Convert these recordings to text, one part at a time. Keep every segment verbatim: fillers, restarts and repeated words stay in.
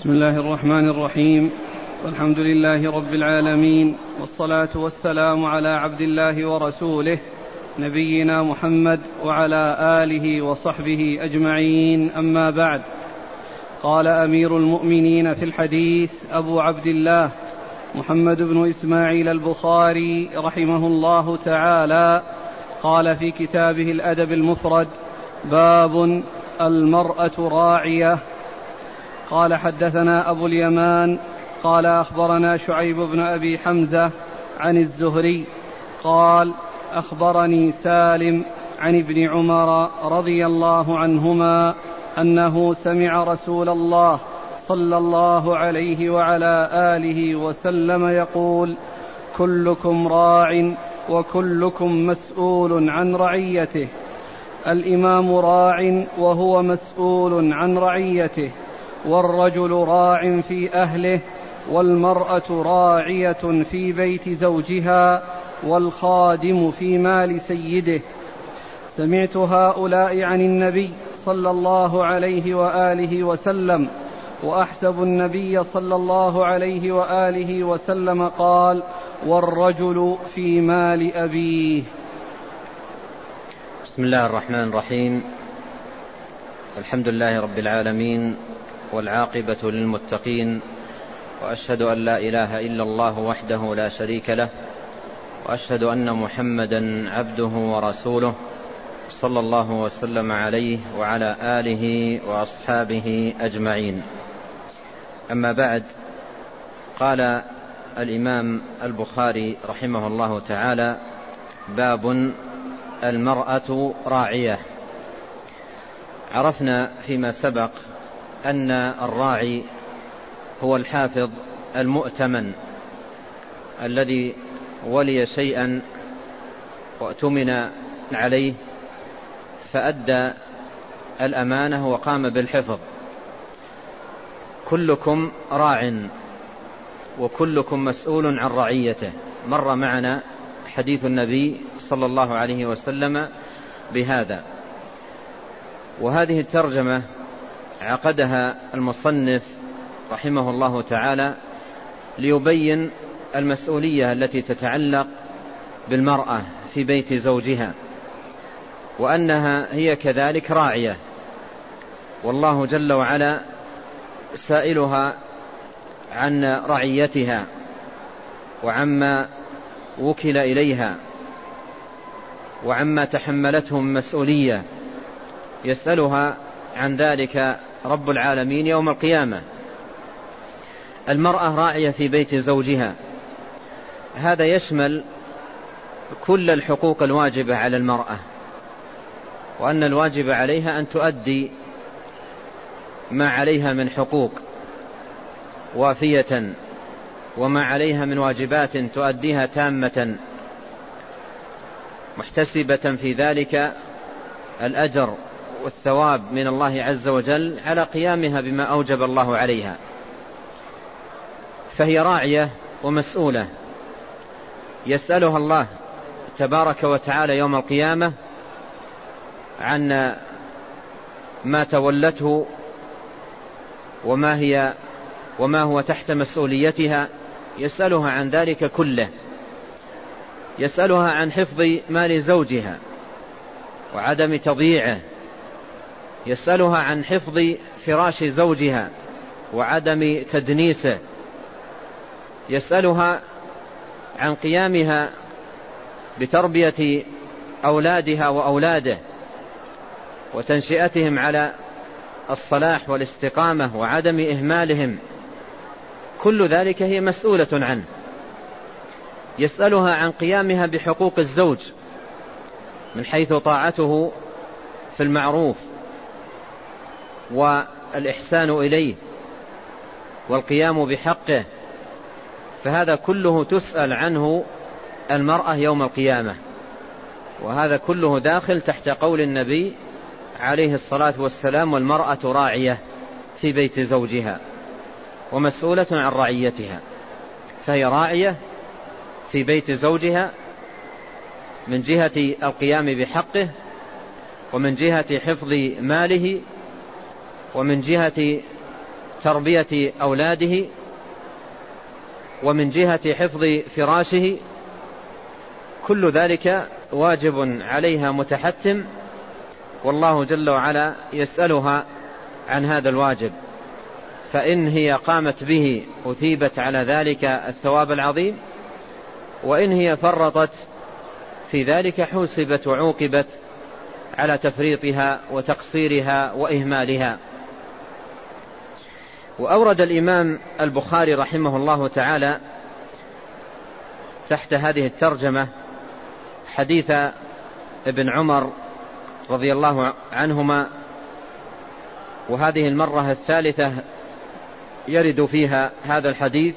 بسم الله الرحمن الرحيم، والحمد لله رب العالمين، والصلاة والسلام على عبد الله ورسوله نبينا محمد وعلى آله وصحبه أجمعين، أما بعد. قال أمير المؤمنين في الحديث أبو عبد الله محمد بن إسماعيل البخاري رحمه الله تعالى، قال في كتابه الأدب المفرد: باب المرأة راعية. قال حدثنا أبو اليمان قال أخبرنا شعيب بن أبي حمزة عن الزهري قال أخبرني سالم عن ابن عمر رضي الله عنهما أنه سمع رسول الله صلى الله عليه وعلى آله وسلم يقول: كلكم راع وكلكم مسؤول عن رعيته. الإمام راع وهو مسؤول عن رعيته، والرجل راع في أهله، والمرأة راعية في بيت زوجها، والخادم في مال سيده. سمعت هؤلاء عن النبي صلى الله عليه وآله وسلم، وأحسب النبي صلى الله عليه وآله وسلم قال: والرجل في مال أبيه. بسم الله الرحمن الرحيم، الحمد لله رب العالمين، والعاقبة للمتقين، وأشهد أن لا إله إلا الله وحده لا شريك له، وأشهد أن محمدا عبده ورسوله صلى الله وسلم عليه وعلى آله وأصحابه أجمعين. أما بعد، قال الإمام البخاري رحمه الله تعالى: باب المرأة راعية. عرفنا فيما سبق أن الراعي هو الحافظ المؤتمن الذي ولي شيئا وأتمن عليه فأدى الأمانة وقام بالحفظ. كلكم راع وكلكم مسؤول عن رعيته. مر معنا حديث النبي صلى الله عليه وسلم بهذا، وهذه الترجمة عقدها المصنف رحمه الله تعالى ليبين المسؤولية التي تتعلق بالمرأة في بيت زوجها، وأنها هي كذلك راعية، والله جل وعلا سائلها عن رعيتها وعما وكل إليها وعما تحملته من مسؤولية، يسألها عن ذلك رب العالمين يوم القيامة. المرأة راعية في بيت زوجها، هذا يشمل كل الحقوق الواجبة على المرأة، وأن الواجب عليها أن تؤدي ما عليها من حقوق وافية، وما عليها من واجبات تؤديها تامة، محتسبة في ذلك الأجر والثواب من الله عز وجل على قيامها بما أوجب الله عليها. فهي راعية ومسؤولة، يسألها الله تبارك وتعالى يوم القيامة عن ما تولته وما هي وما هو تحت مسؤوليتها، يسألها عن ذلك كله. يسألها عن حفظ مال زوجها وعدم تضييعه، يسألها عن حفظ فراش زوجها وعدم تدنيسه، يسألها عن قيامها بتربية أولادها وأولاده وتنشئتهم على الصلاح والاستقامة وعدم إهمالهم، كل ذلك هي مسؤولة عنه. يسألها عن قيامها بحقوق الزوج من حيث طاعته في المعروف والإحسان إليه والقيام بحقه، فهذا كله تسأل عنه المرأة يوم القيامة، وهذا كله داخل تحت قول النبي عليه الصلاة والسلام: والمرأة راعية في بيت زوجها ومسؤولة عن رعيتها. فهي راعية في بيت زوجها من جهة القيام بحقه، ومن جهة حفظ ماله، ومن جهة تربية أولاده، ومن جهة حفظ فراشه، كل ذلك واجب عليها متحتم، والله جل وعلا يسألها عن هذا الواجب، فإن هي قامت به أثيبت على ذلك الثواب العظيم، وإن هي فرطت في ذلك حوسبت وعوقبت على تفريطها وتقصيرها وإهمالها. وأورد الإمام البخاري رحمه الله تعالى تحت هذه الترجمة حديث ابن عمر رضي الله عنهما، وهذه المرة الثالثة يرد فيها هذا الحديث،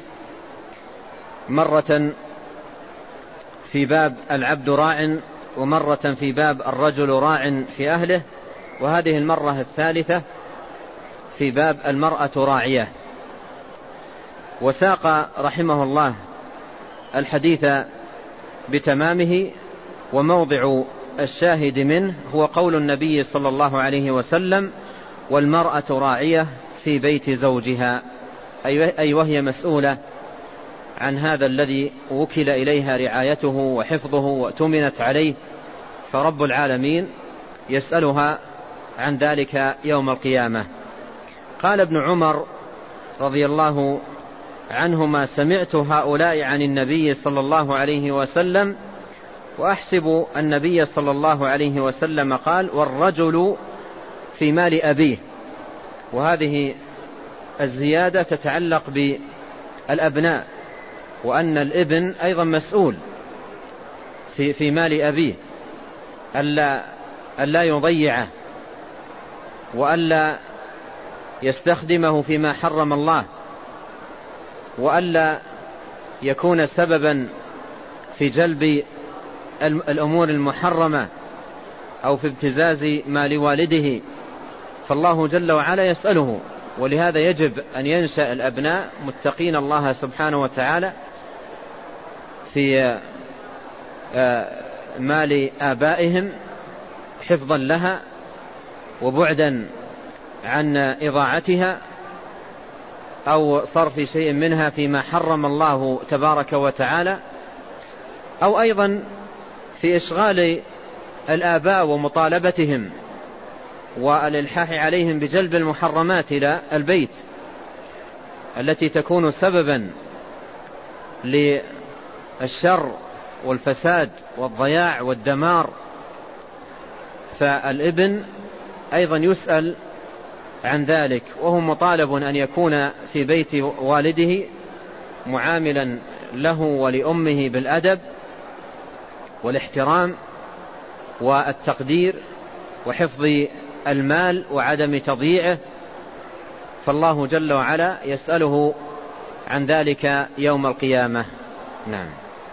مرة في باب العبد راع، ومرة في باب الرجل راع في أهله، وهذه المرة الثالثة في باب المرأة راعية. وساق رحمه الله الحديث بتمامه، وموضع الشاهد منه هو قول النبي صلى الله عليه وسلم: والمرأة راعية في بيت زوجها، أي وهي مسؤولة عن هذا الذي وكل إليها رعايته وحفظه وأتمنت عليه، فرب العالمين يسألها عن ذلك يوم القيامة. قال ابن عمر رضي الله عنهما: سمعت هؤلاء عن النبي صلى الله عليه وسلم، وأحسب النبي صلى الله عليه وسلم قال: والرجل في مال أبيه. وهذه الزيادة تتعلق بالأبناء، وأن الابن أيضا مسؤول في, في مال أبيه، ألا, ألا يضيعه، وألا يستخدمه فيما حرم الله، وألا يكون سببا في جلب الأمور المحرمة أو في ابتزاز مال والده، فالله جل وعلا يسأله. ولهذا يجب أن ينشأ الأبناء متقين الله سبحانه وتعالى في مال آبائهم، حفظا لها وبعدا عن إضاعتها أو صرف شيء منها فيما حرم الله تبارك وتعالى، أو أيضا في إشغال الآباء ومطالبتهم والإلحاح عليهم بجلب المحرمات إلى البيت التي تكون سببا للشر والفساد والضياع والدمار. فالابن أيضا يسأل عن ذلك، وهو مطالب أن يكون في بيت والده معاملا له ولأمه بالأدب والاحترام والتقدير وحفظ المال وعدم تضييعه، فالله جل وعلا يسأله عن ذلك يوم القيامة. نعم.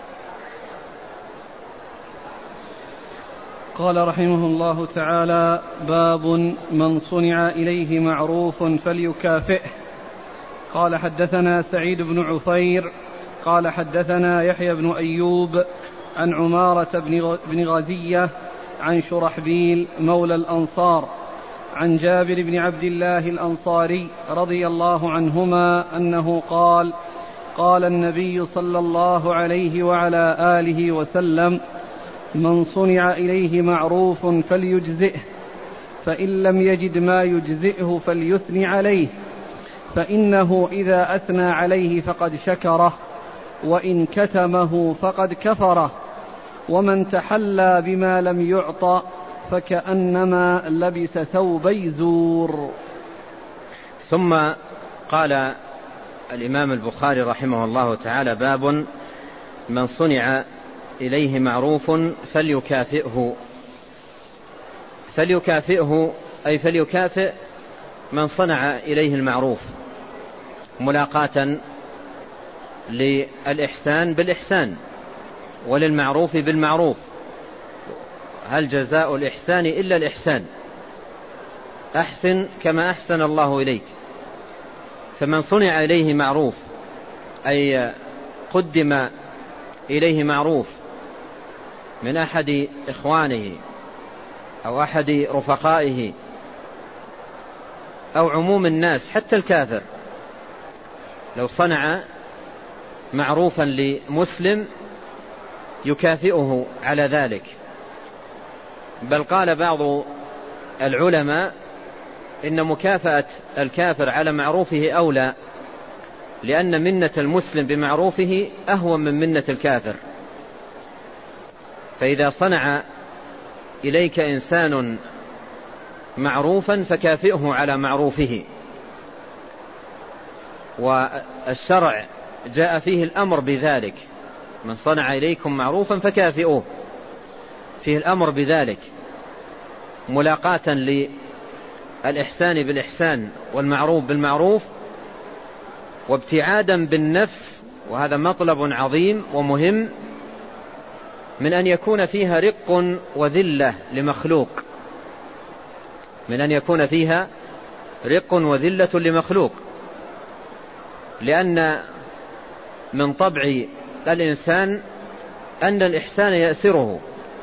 قال رحمه الله تعالى: باب من صنع إليه معروف فليكافئه. قال: حدثنا سعيد بن عفير قال حدثنا يحيى بن أيوب عن عمارة بن غزية عن شرحبيل مولى الأنصار عن جابر بن عبد الله الأنصاري رضي الله عنهما أنه قال: قال النبي صلى الله عليه وعلى آله وسلم: من صنع إليه معروف فليجزئه، فإن لم يجد ما يجزئه فليثني عليه، فإنه إذا أثنى عليه فقد شكره، وإن كتمه فقد كفره، ومن تحلى بما لم يعط فكأنما لبس ثوبي زور. ثم قال الإمام البخاري رحمه الله تعالى: باب من صنع إليه معروف فليكافئه. فليكافئه أي فليكافئ من صنع إليه المعروف، ملاقاة للإحسان بالإحسان وللمعروف بالمعروف. هل جزاء الإحسان إلا الإحسان؟ أحسن كما أحسن الله إليك. فمن صنع إليه معروف أي قدم إليه معروف من أحد إخوانه أو أحد رفقائه أو عموم الناس حتى الكافر، لو صنع معروفا لمسلم يكافئه على ذلك. بل قال بعض العلماء إن مكافأة الكافر على معروفه أولى، لأن منة المسلم بمعروفه أهون من منة الكافر. فإذا صنع إليك إنسان معروفا فكافئه على معروفه، والشرع جاء فيه الأمر بذلك، من صنع إليكم معروفا فكافئوه، فيه الأمر بذلك ملاقاة للإحسان بالإحسان والمعروف بالمعروف، وابتعادا بالنفس، وهذا مطلب عظيم ومهم، من أن يكون فيها رق وذلة لمخلوق، من أن يكون فيها رق وذلة لمخلوق، لأن من طبع الإنسان أن الإحسان يأسره،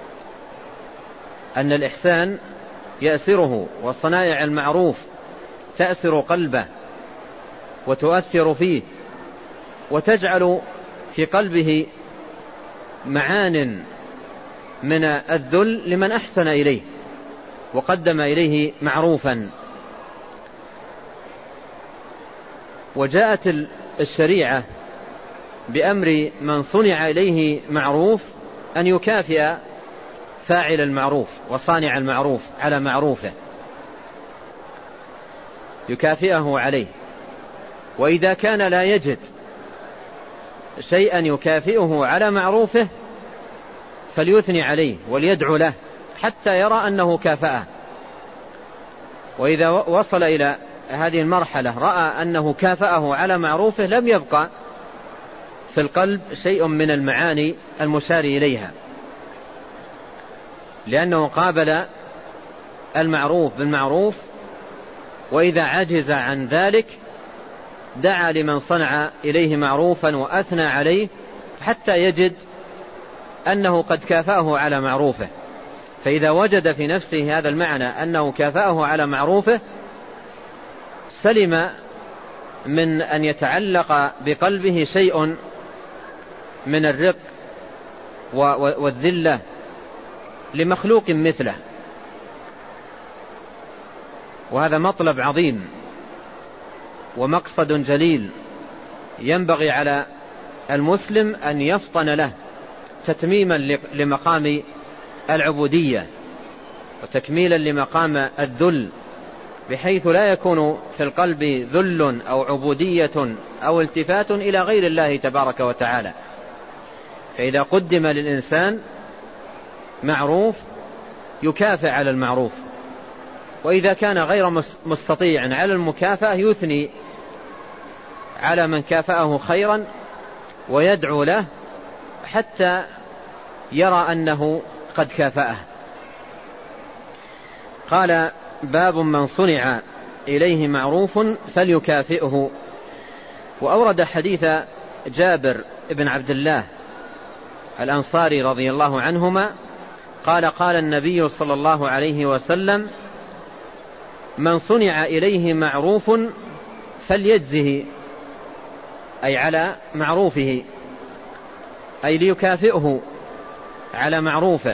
أن الإحسان يأسره، وصنائع المعروف تأسر قلبه وتؤثر فيه، وتجعل في قلبه معان من الذل لمن أحسن إليه وقدم إليه معروفا. وجاءت الشريعة بأمر من صنع إليه معروف أن يكافئ فاعل المعروف وصانع المعروف على معروفه، يكافئه عليه. وإذا كان لا يجد شيئا يكافئه على معروفه فليثني عليه وليدعو له حتى يرى أنه كافأه. وإذا وصل إلى هذه المرحلة رأى أنه كافأه على معروفه لم يبقى في القلب شيء من المعاني المشار إليها، لأنه قابل المعروف بالمعروف. وإذا عجز عن ذلك دعا لمن صنع إليه معروفا وأثنى عليه حتى يجد أنه قد كافأه على معروفه. فإذا وجد في نفسه هذا المعنى أنه كافأه على معروفه سلم من أن يتعلق بقلبه شيء من الرق والذلة لمخلوق مثله. وهذا مطلب عظيم ومقصد جليل ينبغي على المسلم أن يفطن له تتميما لمقام العبودية وتكميلا لمقام الذل، بحيث لا يكون في القلب ذل أو عبودية أو التفات إلى غير الله تبارك وتعالى. فإذا قدم للإنسان معروف يكافئ على المعروف، وإذا كان غير مستطيع على المكافأة يثني على من كافأه خيرا ويدعو له حتى يرى أنه قد كافأه. قال: باب من صنع إليه معروف فليكافئه. وأورد حديث جابر بن عبد الله الأنصاري رضي الله عنهما قال: قال النبي صلى الله عليه وسلم: من صنع إليه معروف فليجزه، أي على معروفه، أي ليكافئه على معروفه،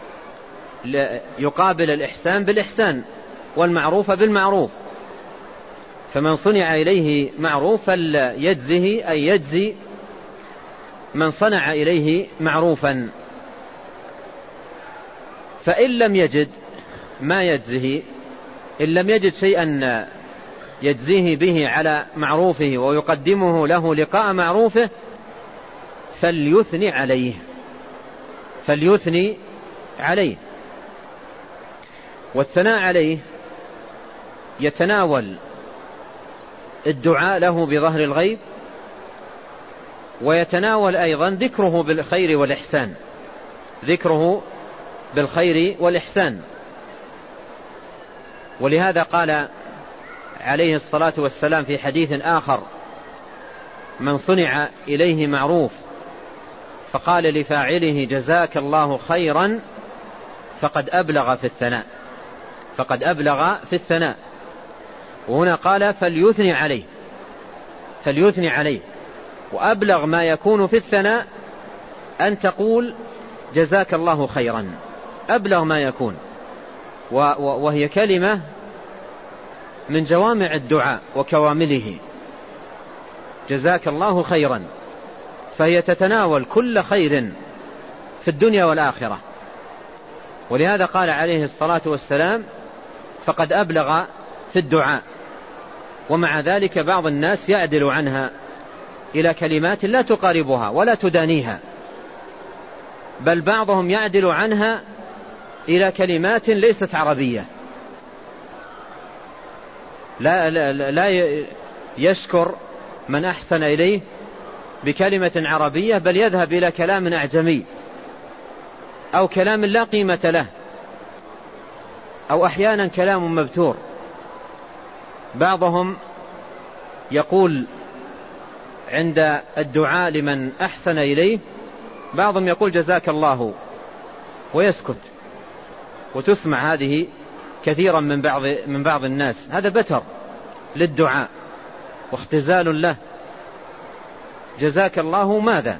يقابل الإحسان بالإحسان والمعروف بالمعروف. فمن صنع إليه معروف فليجزه، أي يجزي من صنع إليه معروفا. فإن لم يجد ما يجزه، إن لم يجد شيئا يجزيه به على معروفه ويقدمه له لقاء معروفه فليثني عليه، فليثني عليه. والثناء عليه يتناول الدعاء له بظهر الغيب، ويتناول أيضا ذكره بالخير والإحسان، ذكره بالخير والإحسان. ولهذا قال عليه الصلاة والسلام في حديث آخر: من صنع إليه معروف فقال لفاعله جزاك الله خيرا فقد أبلغ في الثناء، فقد أبلغ في الثناء. وهنا قال فليثني عليه، فليثني عليه. وأبلغ ما يكون في الثناء أن تقول جزاك الله خيرا، أبلغ ما يكون، وهي كلمة من جوامع الدعاء وكوامله، جزاك الله خيرا، فهي تتناول كل خير في الدنيا والآخرة. ولهذا قال عليه الصلاة والسلام فقد أبلغ في الدعاء. ومع ذلك بعض الناس يعدل عنها إلى كلمات لا تقاربها ولا تدانيها، بل بعضهم يعدل عنها إلى كلمات ليست عربية، لا, لا, لا يشكر من أحسن إليه بكلمة عربية، بل يذهب إلى كلام أعجمي أو كلام لا قيمة له، أو أحيانا كلام مبتور. بعضهم يقول عند الدعاء لمن أحسن إليه، بعضهم يقول جزاك الله ويسكت، وتسمع هذه كثيرا من بعض من بعض الناس. هذا بتر للدعاء واختزال له. جزاك الله ماذا؟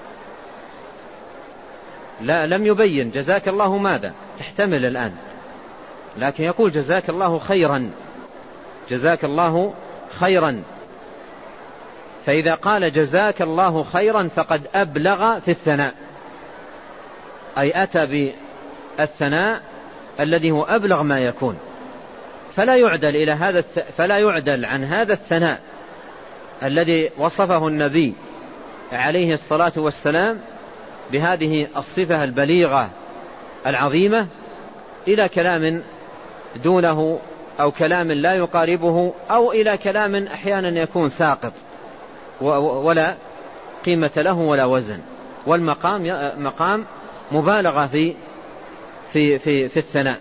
لا، لم يبين جزاك الله ماذا، تحتمل الآن، لكن يقول جزاك الله خيرا، جزاك الله خيرا. فإذا قال جزاك الله خيرا فقد أبلغ في الثناء، أي أتى بالثناء الذي هو أبلغ ما يكون. فلا يعدل إلى هذا فلا يعدل عن هذا الثناء الذي وصفه النبي عليه الصلاة والسلام بهذه الصفة البليغة العظيمة إلى كلام دونه، أو كلام لا يقاربه، أو إلى كلام أحيانا يكون ساقط ولا قيمة له ولا وزن. والمقام مقام مبالغة في في في, في الثناء.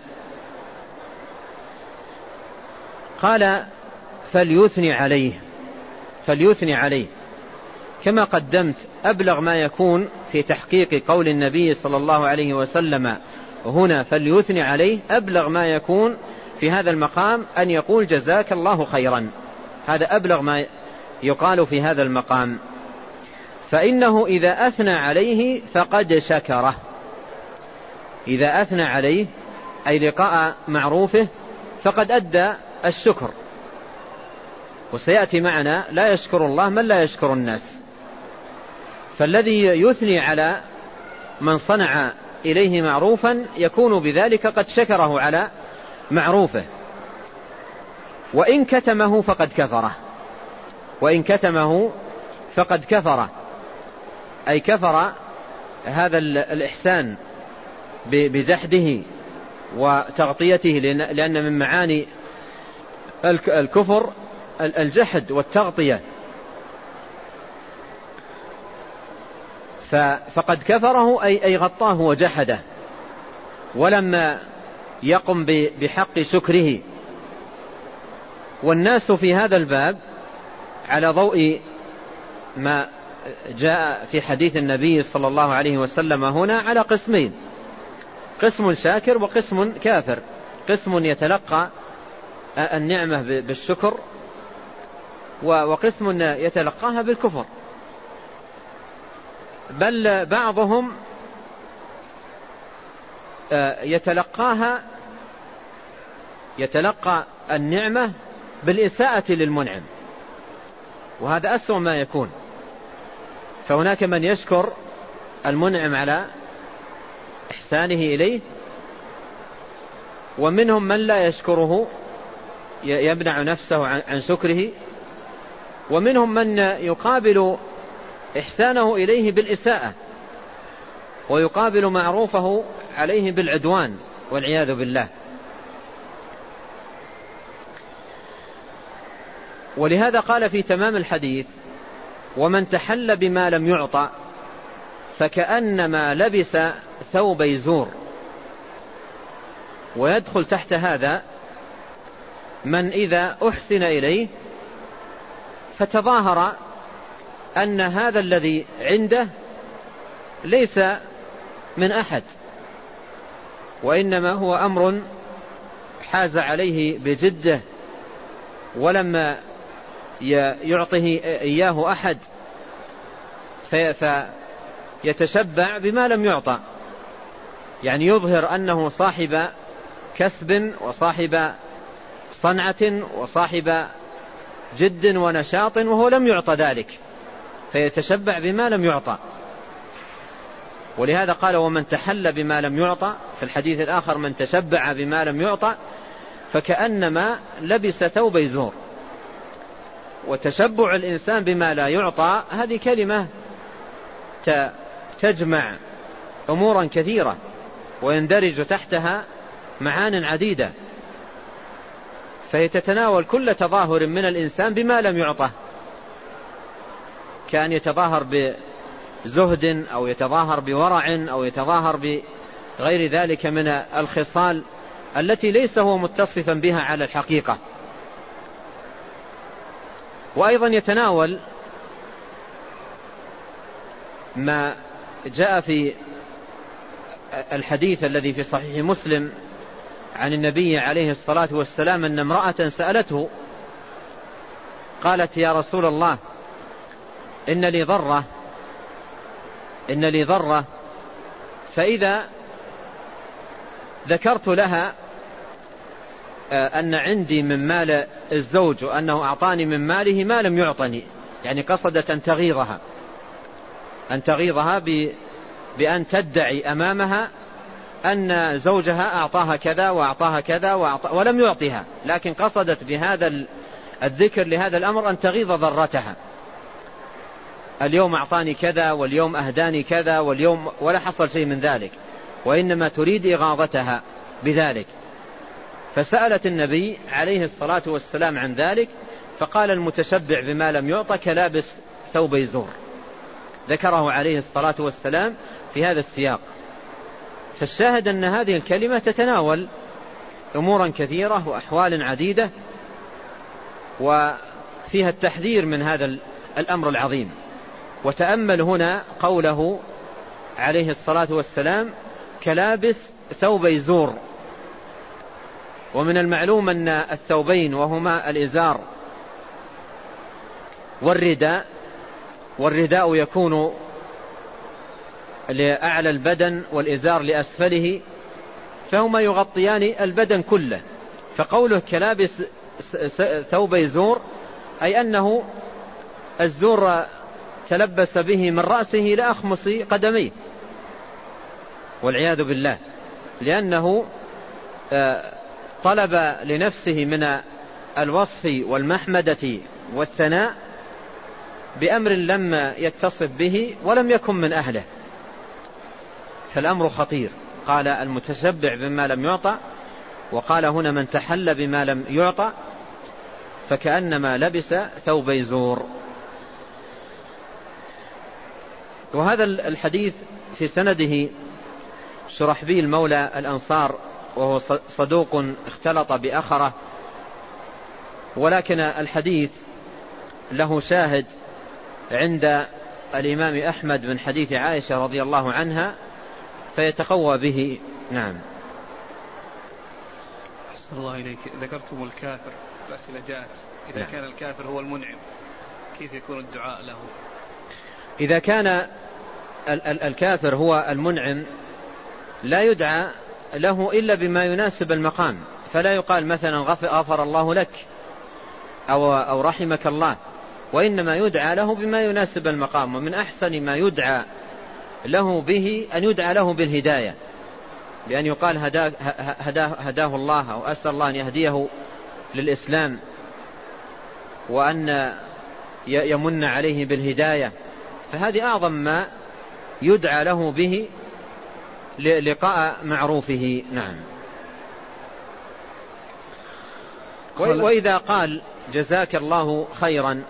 قال فليثني عليه، فليثني عليه كما قدمت أبلغ ما يكون في تحقيق قول النبي صلى الله عليه وسلم هنا فليثني عليه. أبلغ ما يكون في هذا المقام أن يقول جزاك الله خيرا، هذا أبلغ ما يقال في هذا المقام. فإنه إذا أثنى عليه فقد شكره، إذا أثنى عليه أي لقاء معروفه فقد أدى الشكر. وسيأتي معنا لا يشكر الله من لا يشكر الناس. فالذي يثني على من صنع إليه معروفا يكون بذلك قد شكره على معروفه. وإن كتمه فقد كفره، وإن كتمه فقد كفره، أي كفر هذا الإحسان بجحده وتغطيته، لأن من معاني الكفر الجحد والتغطية. فقد كفره أي, أي غطاه وجحده، ولما يقم بحق شكره. والناس في هذا الباب على ضوء ما جاء في حديث النبي صلى الله عليه وسلم هنا على قسمين: قسم شاكر وقسم كافر. قسم يتلقى النعمة بالشكر، وقسم يتلقاها بالكفر. بل بعضهم يتلقاها يتلقى النعمة بالإساءة للمنعم، وهذا أسوأ ما يكون. فهناك من يشكر المنعم على إحسانه إليه، ومنهم من لا يشكره يمنع نفسه عن شكره، ومنهم من يقابل إحسانه إليه بالإساءة، ويقابل معروفه عليه بالعدوان والعياذ بالله. ولهذا قال في تمام الحديث: ومن تحل بما لم يعطى فكأنما لبس ثوبي زور. ويدخل تحت هذا من إذا أحسن إليه فتظاهر أن هذا الذي عنده ليس من أحد، وإنما هو أمر حاز عليه بجده، ولما يعطيه إياه أحد فيتشبع بما لم يعطى، يعني يظهر أنه صاحب كسب وصاحب صنعة وصاحب جد ونشاط وهو لم يعطى ذلك، فيتشبع بما لم يعطى. ولهذا قال ومن تحل بما لم يعطى في الحديث الآخر من تشبع بما لم يعطى فكأنما لبس ثوب زور. وتشبع الإنسان بما لا يعطى هذه كلمة تجمع أمورا كثيرة ويندرج تحتها معان عديدة، فهي تتناول كل تظاهر من الإنسان بما لم يعطه، كان يتظاهر بزهد أو يتظاهر بورع أو يتظاهر بغير ذلك من الخصال التي ليس هو متصفا بها على الحقيقة. وأيضا يتناول ما جاء في الحديث الذي في صحيح مسلم عن النبي عليه الصلاة والسلام أن امرأة سألته قالت يا رسول الله إن لي ضرة إن لي ضرة فإذا ذكرت لها أن عندي من مال الزوج وأنه أعطاني من ماله ما لم يعطني، يعني قصدت أن تغيظها أن تغيظها بأن تدعي أمامها أن زوجها أعطاها كذا وأعطاها كذا وأعطى ولم يعطيها، لكن قصدت بهذا الذكر لهذا الأمر أن تغيظ ضرتها، اليوم أعطاني كذا واليوم أهداني كذا واليوم، ولا حصل شيء من ذلك، وإنما تريد إغاظتها بذلك. فسألت النبي عليه الصلاة والسلام عن ذلك فقال المتشبع بما لم يعطى كلابس ثوب زور، ذكره عليه الصلاة والسلام في هذا السياق. فالشاهد أن هذه الكلمة تتناول أمورا كثيرة وأحوال عديدة وفيها التحذير من هذا الأمر العظيم. وتأمل هنا قوله عليه الصلاة والسلام كلابس ثوبي زور، ومن المعلوم أن الثوبين وهما الإزار والرداء، والرداء يكون لأعلى البدن والإزار لأسفله، فهما يغطيان البدن كله. فقوله كلابس ثوبي زور أي أنه الزور تلبس به من رأسه لأخمص قدميه والعياذ بالله، لأنه طلب لنفسه من الوصف والمحمدة والثناء بأمر لم يتصف به ولم يكن من أهله، فالأمر خطير. قال المتشبع بما لم يعطى، وقال هنا من تحل بما لم يعطى فكأنما لبس ثوبي زور. وهذا الحديث في سنده شرحبيل مولى الأنصار وهو صدوق اختلط بأخره، ولكن الحديث له شاهد عند الإمام أحمد من حديث عائشة رضي الله عنها فيتقوى به. نعم. أحسن الله إليك. ذكرتم الكافر، الأسئلة جاءت إذا كان الكافر هو المنعم كيف يكون الدعاء له؟ إذا كان الكافر هو المنعم لا يدعى له إلا بما يناسب المقام، فلا يقال مثلا غفر الله لك أو, أو رحمك الله، وإنما يدعى له بما يناسب المقام. ومن أحسن ما يدعى له به أن يدعى له بالهداية، بأن يقال هداه, هداه, هداه الله، أو أسأل الله أن يهديه للإسلام وأن يمن عليه بالهداية، فهذه أعظم ما يدعى له به لقاء معروفه. نعم. وإذا قال جزاك الله خيرا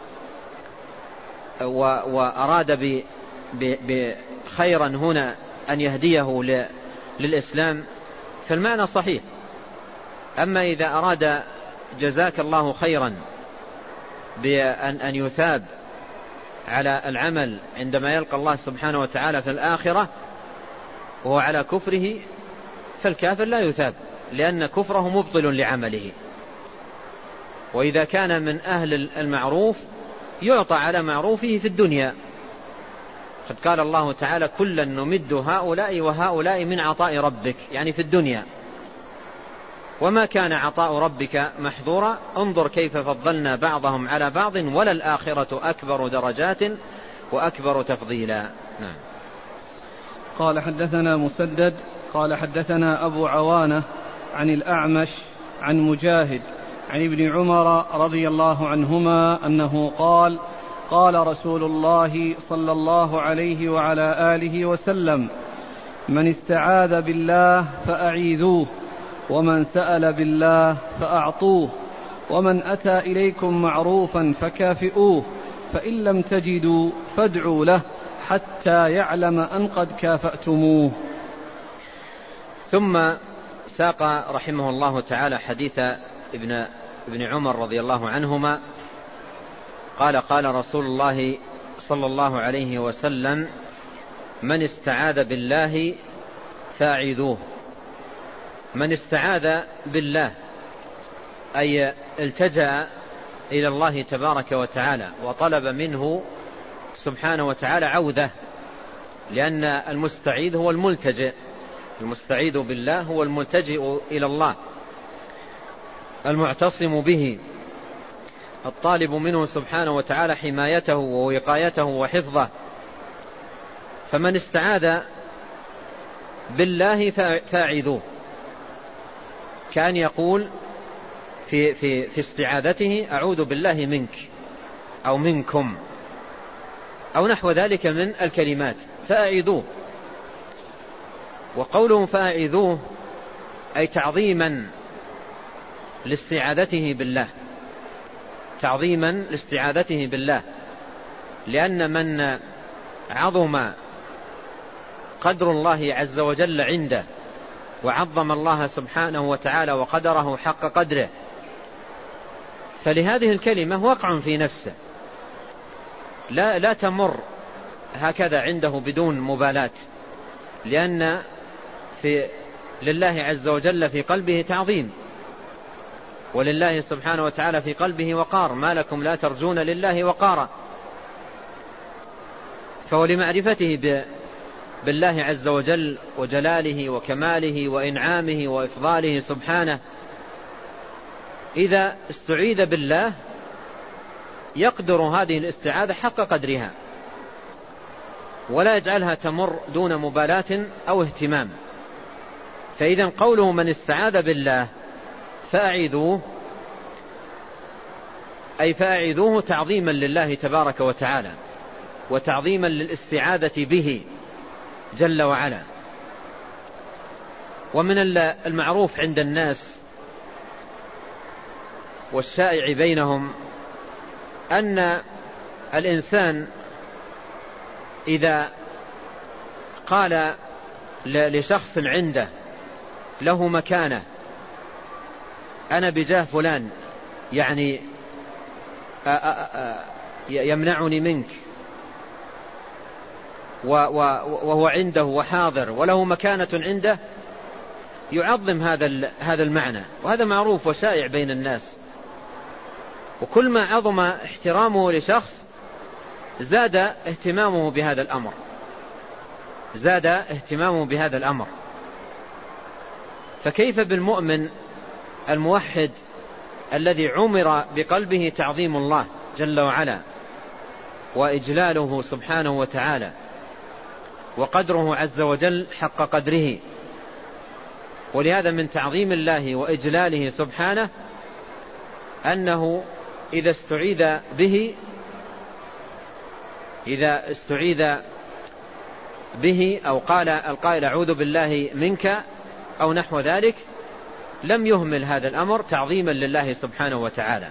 وأراد بخيرا هنا أن يهديه للإسلام فالمعنى صحيح. أما إذا أراد جزاك الله خيرا بأن يثاب على العمل عندما يلقى الله سبحانه وتعالى في الآخرة وهو على كفره، فالكافر لا يثاب، لأن كفره مبطل لعمله. وإذا كان من أهل المعروف يعطى على معروفه في الدنيا. قد قال الله تعالى كلا نمد هؤلاء وهؤلاء من عطاء ربك، يعني في الدنيا. وما كان عطاء ربك محظورا انظر كيف فضلنا بعضهم على بعض وللآخرة أكبر درجات وأكبر تفضيلا. نعم. قال حدثنا مسدد قال حدثنا أبو عوانة عن الأعمش عن مجاهد عن ابن عمر رضي الله عنهما أنه قال قال رسول الله صلى الله عليه وعلى آله وسلم من استعاذ بالله فأعيذوه ومن سأل بالله فأعطوه ومن أتى إليكم معروفا فكافئوه فإن لم تجدوا فادعوا له حتى يعلم أن قد كافأتموه. ثم ساق رحمه الله تعالى حديث ابن, ابن عمر رضي الله عنهما قال قال رسول الله صلى الله عليه وسلم من استعاذ بالله فأعيذوه. من استعاذ بالله أي التجأ إلى الله تبارك وتعالى وطلب منه سبحانه وتعالى عوذة، لأن المستعيذ هو الملتجئ، المستعيذ بالله هو الملتجئ إلى الله المعتصم به الطالب منه سبحانه وتعالى حمايته ووقايته وحفظه. فمن استعاذ بالله فاعذوه، كان يقول في, في, في استعاذته أعوذ بالله منك أو منكم أو نحو ذلك من الكلمات فأعذوه. وقولهم فأعذوه أي تعظيما لاستعاذته بالله، تعظيما لاستعاذته بالله، لأن من عظم قدر الله عز وجل عنده وعظم الله سبحانه وتعالى وقدره حق قدره فلهذه الكلمة وقع في نفسه لا, لا تمر هكذا عنده بدون مبالاة، لأن في لله عز وجل في قلبه تعظيم، ولله سبحانه وتعالى في قلبه وقار، ما لكم لا ترجون لله وقارا. فهو لمعرفته بالله عز وجل وجلاله وكماله وإنعامه وإفضاله سبحانه، إذا استعيذ بالله يقدر هذه الاستعاذة حق قدرها ولا يجعلها تمر دون مبالاة أو اهتمام. فإذا قوله من استعاذ بالله فأعيذوه أي فأعيذوه تعظيما لله تبارك وتعالى وتعظيما للاستعاذة به جل وعلا. ومن المعروف عند الناس والشائع بينهم أن الإنسان إذا قال لشخص عنده له مكانة أنا بجاه فلان يعني يمنعني منك وهو عنده وحاضر وله مكانة عنده، يعظم هذا هذا المعنى، وهذا معروف وشائع بين الناس. وكل ما عظم احترامه لشخص زاد اهتمامه بهذا الأمر، زاد اهتمامه بهذا الأمر. فكيف بالمؤمن الموحد الذي عمر بقلبه تعظيم الله جل وعلا وإجلاله سبحانه وتعالى وقدره عز وجل حق قدره. ولهذا من تعظيم الله وإجلاله سبحانه أنه إذا استعيذ به إذا استعيذ به أو قال القائل أعوذ بالله منك أو نحو ذلك لم يهمل هذا الأمر تعظيما لله سبحانه وتعالى.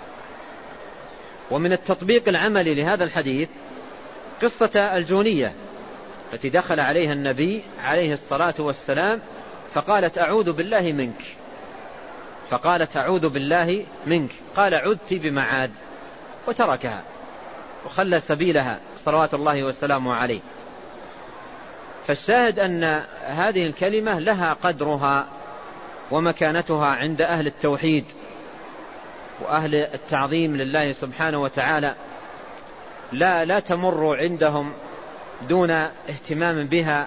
ومن التطبيق العملي لهذا الحديث قصة الجونية التي دخل عليها النبي عليه الصلاة والسلام فقالت أعوذ بالله منك، فقالت أعوذ بالله منك، قال عذت بمعاد، وتركها وخلى سبيلها صلوات الله وسلامه عليه. فالشاهد أن هذه الكلمة لها قدرها ومكانتها عند أهل التوحيد، وأهل التعظيم لله سبحانه وتعالى لا لا تمر عندهم دون اهتمام بها،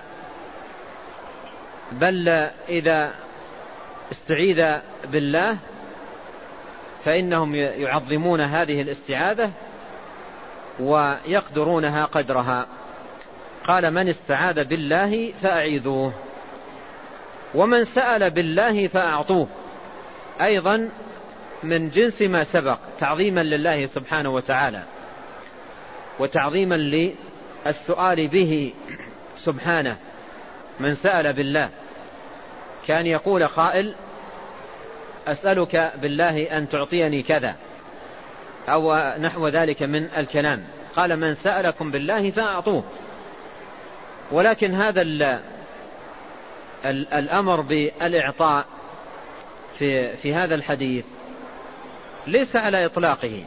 بل إذا استعيذ بالله فإنهم يعظمون هذه الاستعاذة ويقدرونها قدرها. قال: من استعاذ بالله فأعيذوه، ومن سأل بالله فأعطوه، أيضا من جنس ما سبق، تعظيما لله سبحانه وتعالى وتعظيما للسؤال به سبحانه. من سأل بالله كان يقول قائل: أسألك بالله أن تعطيني كذا أو نحو ذلك من الكلام. قال: من سألكم بالله فأعطوه. ولكن هذا الأمر بالإعطاء في, في هذا الحديث ليس على إطلاقه،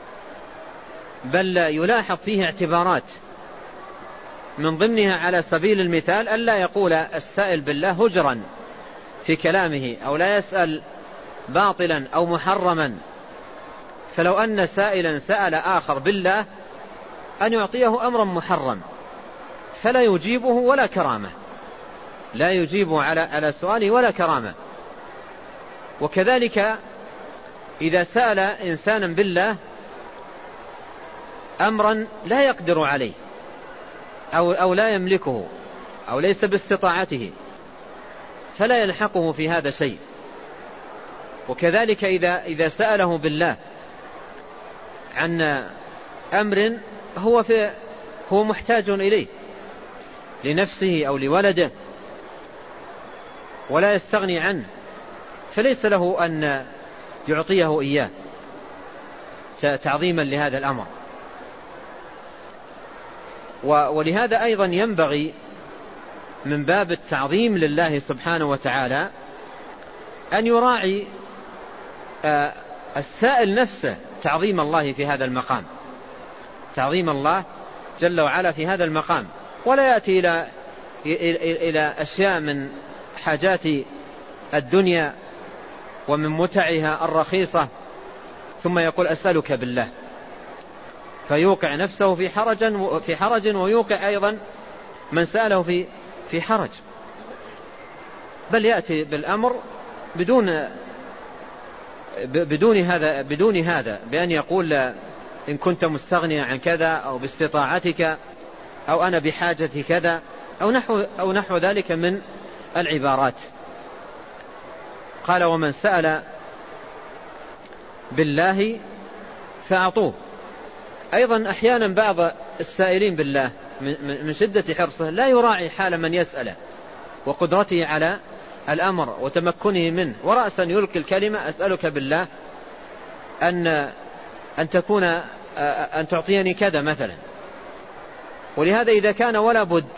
بل يلاحظ فيه اعتبارات، من ضمنها على سبيل المثال ألا يقول السائل بالله هجرا في كلامه، أو لا يسأل باطلا أو محرما. فلو أن سائلا سأل آخر بالله أن يعطيه أمرا محرم فلا يجيبه ولا كرامة، لا يجيبه على على سؤاله ولا كرامة. وكذلك إذا سأل إنسانا بالله أمرا لا يقدر عليه أو, أو لا يملكه أو ليس باستطاعته فلا يلحقه في هذا شيء. وكذلك إذا, إذا سأله بالله عن أمر هو, في هو محتاج إليه لنفسه أو لولده ولا يستغني عنه، فليس له أن يعطيه إياه تعظيما لهذا الأمر. ولهذا أيضا ينبغي من باب التعظيم لله سبحانه وتعالى أن يراعي السائل نفسه تعظيم الله في هذا المقام، تعظيم الله جل وعلا في هذا المقام، ولا يأتي إلى إلى أشياء من حاجات الدنيا ومن متعها الرخيصة ثم يقول أسألك بالله، فيوقع نفسه في حرج في حرج ويوقع أيضا من سأله في في حرج. بل يأتي بالأمر بدون بدون هذا بدون هذا بأن يقول إن كنت مستغنيا عن كذا أو باستطاعتك أو أنا بحاجة كذا أو نحو أو نحو ذلك من العبارات. قال: ومن سأل بالله فأعطوه. أيضا أحيانا بعض السائلين بالله من شدة حرصه لا يراعي حال من يسأله وقدرته على الأمر وتمكنه منه، ورأسا يلقي الكلمة: أسألك بالله أن أن تكون أن تعطيني كذا مثلا. ولهذا إذا كان ولا بد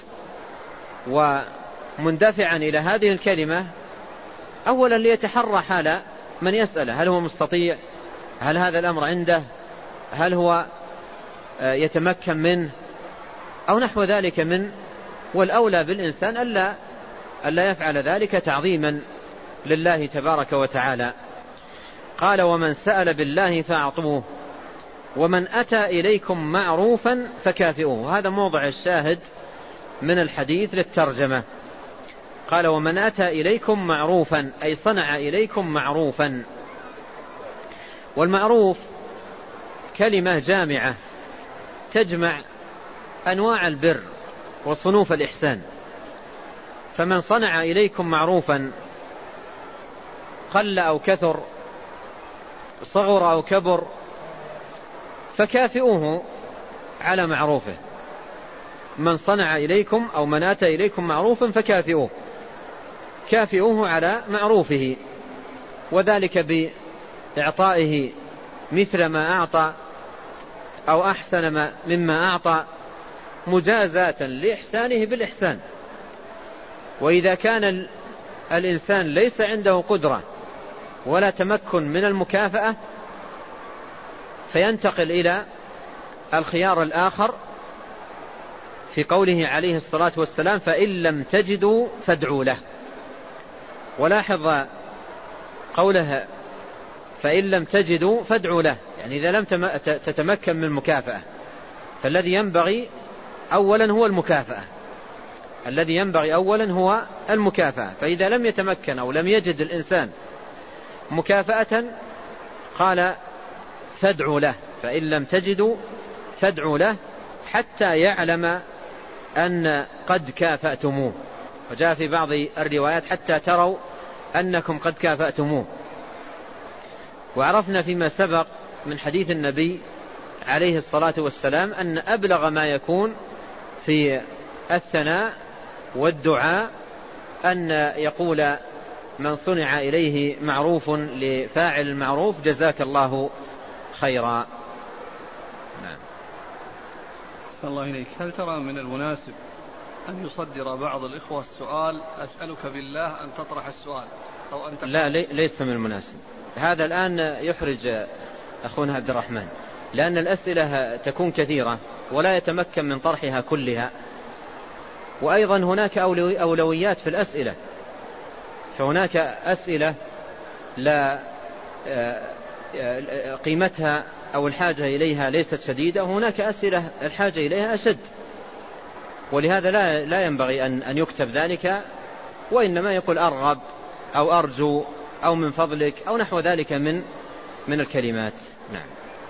ومندفعا إلى هذه الكلمة أولا ليتحرى حال من يسأله، هل هو مستطيع، هل هذا الأمر عنده، هل هو يتمكن منه أو نحو ذلك من. والأولى بالإنسان ألا ألا يفعل ذلك تعظيما لله تبارك وتعالى. قال: ومن سأل بالله فأعطوه، ومن أتى إليكم معروفا فكافئوه. هذا موضع الشاهد من الحديث للترجمة. قال: ومن أتى إليكم معروفا أي صنع إليكم معروفا. والمعروف كلمة جامعة تجمع أنواع البر وصنوف الإحسان. فمن صنع إليكم معروفا قل أو كثر، صغر أو كبر، فكافئوه على معروفه. من صنع إليكم أو من أتى إليكم معروفا فكافئوه، كافئوه على معروفه، وذلك بإعطائه مثل ما أعطى أو أحسن مما أعطى، مجازاة لإحسانه بالإحسان. وإذا كان الإنسان ليس عنده قدرة ولا تمكن من المكافأة فينتقل إلى الخيار الآخر في قوله عليه الصلاة والسلام: فإن لم تجدوا فادعوا له. ولاحظ قوله فإن لم تجدوا فادعوا له، يعني إذا لم تتمكن من المكافأة فالذي ينبغي أولا هو المكافأة، الذي ينبغي أولا هو المكافأة. فإذا لم يتمكن أو لم يجد الإنسان مكافأة قال فادعوا له، فإن لم تجدوا فادعوا له حتى يعلم أن قد كافأتموه. وجاء في بعض الروايات حتى تروا أنكم قد كافأتموه. وعرفنا فيما سبق من حديث النبي عليه الصلاة والسلام أن أبلغ ما يكون في الثناء والدعاء أن يقول من صنع إليه معروف لفاعل المعروف جزاك الله خيرا. نعم. صلى الله إليك. هل ترى من المناسب أن يصدر بعض الإخوة السؤال أسألك بالله أن تطرح السؤال أو أن تقرأ؟ لا ليس من المناسب هذا. الآن يحرج أخونا عبد الرحمن لأن الأسئلة تكون كثيرة ولا يتمكن من طرحها كلها، وأيضا هناك أولويات في الأسئلة، فهناك أسئلة لا قيمتها أو الحاجة إليها ليست شديدة، وهناك أسئلة الحاجة إليها أشد، ولهذا لا لا ينبغي أن أن يكتب ذلك، وإنما يقول أرغب أو أرجو أو من فضلك أو نحو ذلك من من الكلمات. نعم.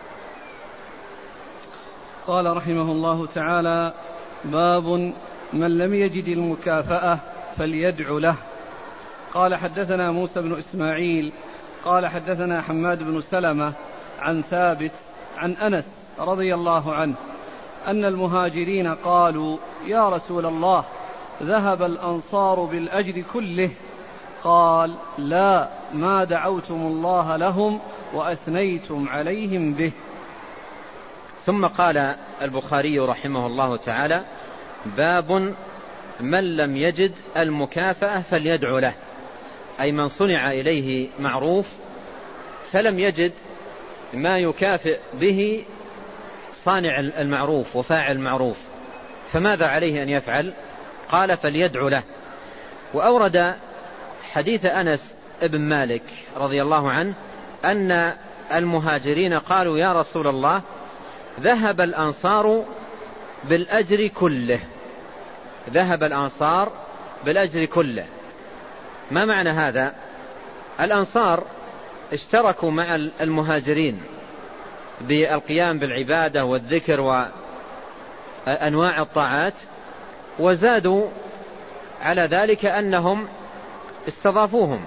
قال رحمه الله تعالى: باب من لم يجد المكافأة فليدع له. قال حدثنا موسى بن إسماعيل قال حدثنا حماد بن سلمة عن ثابت عن أنس رضي الله عنه أن المهاجرين قالوا: يا رسول الله، ذهب الأنصار بالأجر كله. قال: لا، ما دعوتم الله لهم وأثنيتم عليهم به. ثم قال البخاري رحمه الله تعالى: باب من لم يجد المكافأة فليدعو له، أي من صنع إليه معروف فلم يجد ما يكافئ به صانع المعروف وفاعل المعروف، فماذا عليه أن يفعل؟ قال: فليدعو له. وأورد حديث أنس ابن مالك رضي الله عنه أن المهاجرين قالوا: يا رسول الله، ذهب الأنصار بالأجر كله. ذهب الأنصار بالأجر كله. ما معنى هذا؟ الأنصار اشتركوا مع المهاجرين بالقيام بالعبادة والذكر وأنواع الطاعات، وزادوا على ذلك أنهم استضافوهم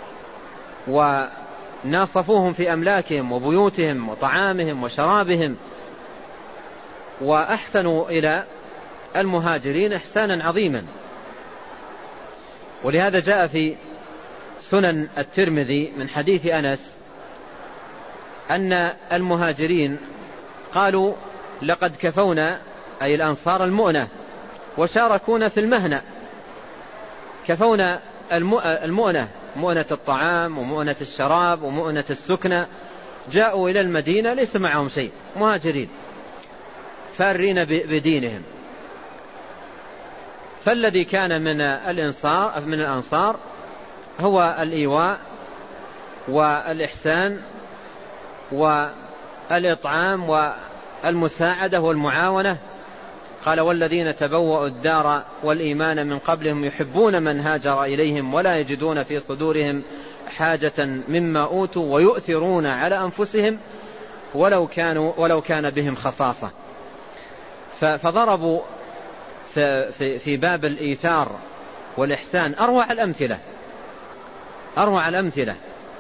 وناصفوهم في أملاكهم وبيوتهم وطعامهم وشرابهم، وأحسنوا إلى المهاجرين إحسانا عظيما. ولهذا جاء في سنن الترمذي من حديث أنس أن المهاجرين قالوا: لقد كفونا، أي الأنصار، المؤنة وشاركونا في المهنة. كفونا المؤنة، مؤنة الطعام ومؤنة الشراب ومؤنة السكنة. جاءوا إلى المدينة ليس معهم شيء، مهاجرين فارين بدينهم. فالذي كان من الأنصار من الأنصار هو الإيواء والإحسان والإطعام والمساعدة والمعاونة. قال: والذين تبوأوا الدار والإيمان من قبلهم يحبون من هاجر إليهم ولا يجدون في صدورهم حاجة مما أوتوا ويؤثرون على أنفسهم ولو كانوا ولو كان بهم خصاصة. فضربوا في باب الإيثار والإحسان أروع الأمثلة أروع الأمثلة.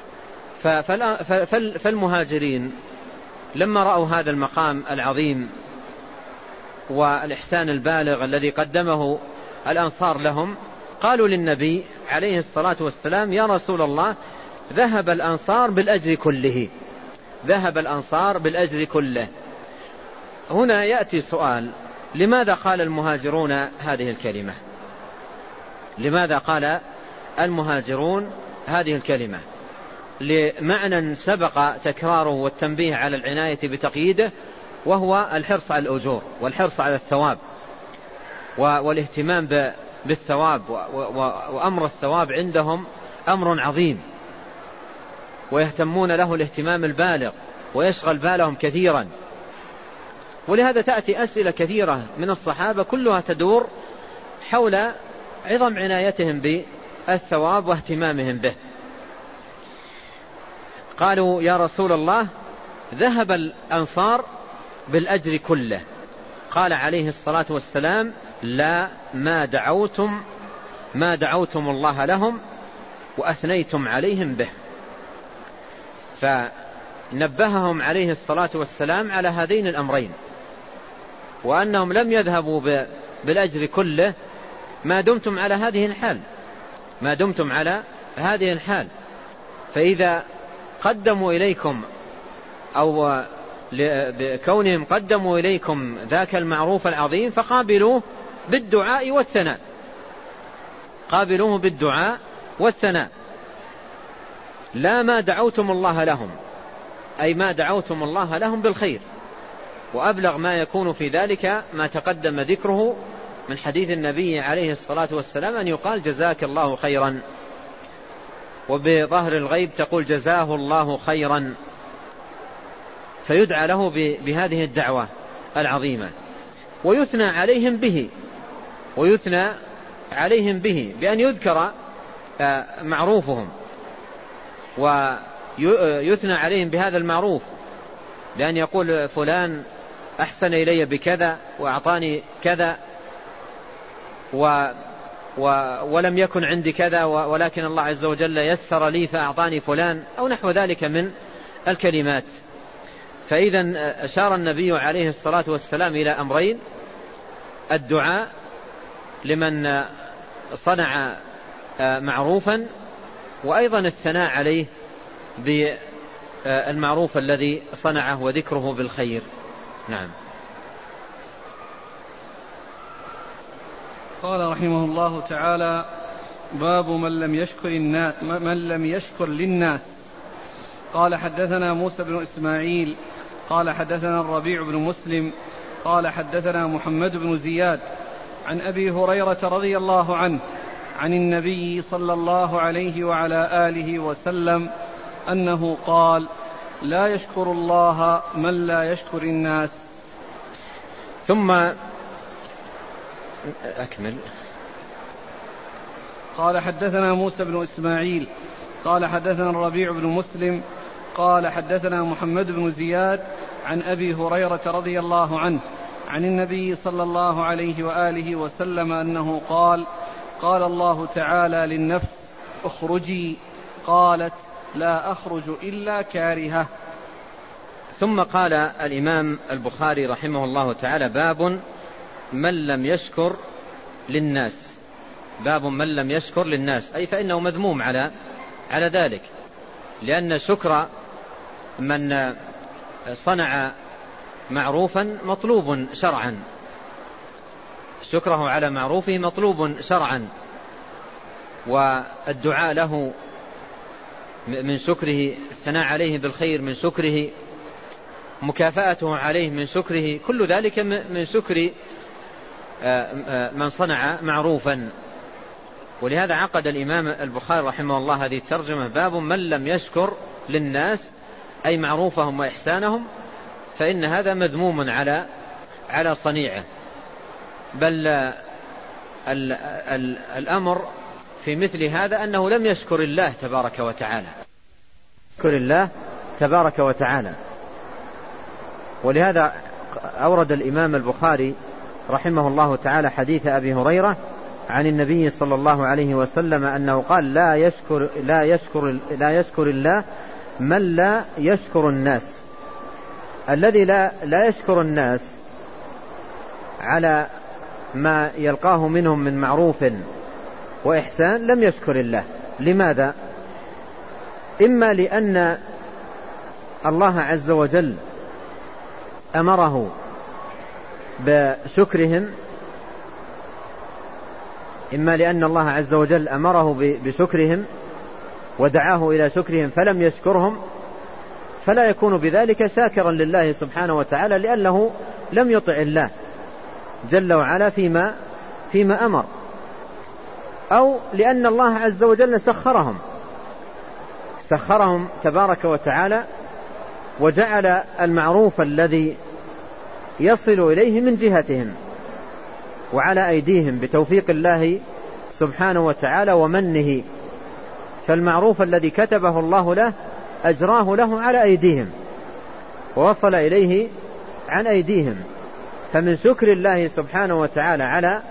فالمهاجرين لما رأوا هذا المقام العظيم والإحسان البالغ الذي قدمه الأنصار لهم، قالوا للنبي عليه الصلاة والسلام: يا رسول الله، ذهب الأنصار بالأجر كله. ذهب الأنصار بالأجر كله. هنا يأتي سؤال: لماذا قال المهاجرون هذه الكلمة؟ لماذا قال المهاجرون هذه الكلمة؟ لمعنى سبق تكراره والتنبيه على العناية بتقييده، وهو الحرص على الأجور والحرص على الثواب والاهتمام بالثواب، وأمر الثواب عندهم أمر عظيم. ويهتمون له الاهتمام البالغ ويشغل بالهم كثيرا. ولهذا تأتي أسئلة كثيرة من الصحابة كلها تدور حول عظم عنايتهم بالثواب واهتمامهم به. قالوا يا رسول الله ذهب الأنصار بالأجر كله. قال عليه الصلاة والسلام لا، ما دعوتم ما دعوتم الله لهم وأثنيتم عليهم به. فنبههم عليه الصلاة والسلام على هذين الأمرين، وأنهم لم يذهبوا بالأجر كله ما دمتم على هذه الحال ما دمتم على هذه الحال فإذا قدموا إليكم أو بكونهم قدموا إليكم ذاك المعروف العظيم فقابلوه بالدعاء والثناء قابلوه بالدعاء والثناء لا ما دعوتم الله لهم، أي ما دعوتم الله لهم بالخير. وأبلغ ما يكون في ذلك ما تقدم ذكره من حديث النبي عليه الصلاة والسلام أن يقال جزاك الله خيرا، وبظهر الغيب تقول جزاه الله خيرا، فيدعى له بهذه الدعوة العظيمة ويثنى عليهم به ويثنى عليهم به بأن يذكر معروفهم ويثنى عليهم بهذا المعروف، لأن يقول فلان أحسن إلي بكذا وأعطاني كذا و و ولم يكن عندي كذا ولكن الله عز وجل يسر لي فأعطاني فلان أو نحو ذلك من الكلمات. فإذا أشار النبي عليه الصلاة والسلام إلى أمرين: الدعاء لمن صنع معروفا، وأيضا الثناء عليه بالمعروف الذي صنعه وذكره بالخير. نعم. قال رحمه الله تعالى: باب من لم يشكر الناس من لم يشكر للناس. قال حدثنا موسى بن إسماعيل قال حدثنا الربيع بن مسلم قال حدثنا محمد بن زياد عن أبي هريرة رضي الله عنه عن النبي صلى الله عليه وعلى آله وسلم أنه قال: لا يشكر الله من لا يشكر الناس. ثم أكمل. قال حدثنا موسى بن إسماعيل قال حدثنا الربيع بن مسلم قال حدثنا محمد بن زياد عن أبي هريرة رضي الله عنه عن النبي صلى الله عليه وآله وسلم أنه قال: قال الله تعالى للنفس: اخرجي، قالت: لا أخرج إلا كارهة. ثم قال الإمام البخاري رحمه الله تعالى: باب من لم يشكر للناس. باب من لم يشكر للناس، أي فإنه مذموم على على ذلك، لأن شكر من صنع معروفا مطلوب شرعا، شكره على معروفه مطلوب شرعا، والدعاء له من شكره، الثناء عليه بالخير من شكره، مكافأته عليه من شكره، كل ذلك من شكر من صنع معروفا. ولهذا عقد الإمام البخاري رحمه الله هذه الترجمة: باب من لم يشكر للناس، أي معروفهم وإحسانهم، فإن هذا مذموم على على صنيعه. بل ال ال الأمر في مثل هذا أنه لم يشكر الله تبارك وتعالى، يشكر الله تبارك وتعالى. ولهذا أورد الإمام البخاري رحمه الله تعالى حديث أبي هريرة عن النبي صلى الله عليه وسلم أنه قال: لا يشكر لا يشكر لا يشكر الله من لا يشكر الناس. الذي لا لا يشكر الناس على ما يلقاه منهم من معروف وإحسان لم يشكر الله. لماذا؟ إما لأن الله عز وجل أمره بشكرهم إما لأن الله عز وجل أمره بشكرهم ودعاه إلى شكرهم فلم يشكرهم، فلا يكون بذلك شاكرا لله سبحانه وتعالى، لأنه لم يطع الله جل وعلا فيما فيما أمر. أو لأن الله عز وجل سخرهم سخرهم تبارك وتعالى وجعل المعروف الذي يصل إليه من جهتهم وعلى أيديهم بتوفيق الله سبحانه وتعالى ومنه. فالمعروف الذي كتبه الله له أجراه له على أيديهم ووصل إليه عن أيديهم. فمن شكر الله سبحانه وتعالى على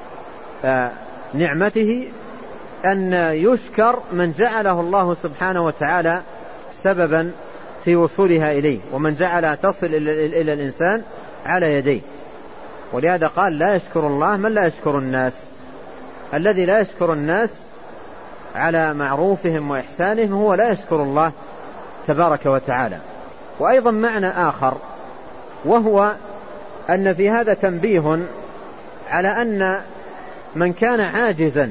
نعمته أن يشكر من جعله الله سبحانه وتعالى سببا في وصولها إليه، ومن جعل تصل إلى الإنسان على يديه. ولهذا قال لا يشكر الله من لا يشكر الناس. الذي لا يشكر الناس على معروفهم وإحسانهم هو لا يشكر الله تبارك وتعالى. وأيضا معنى آخر، وهو أن في هذا تنبيه على أن من كان عاجزا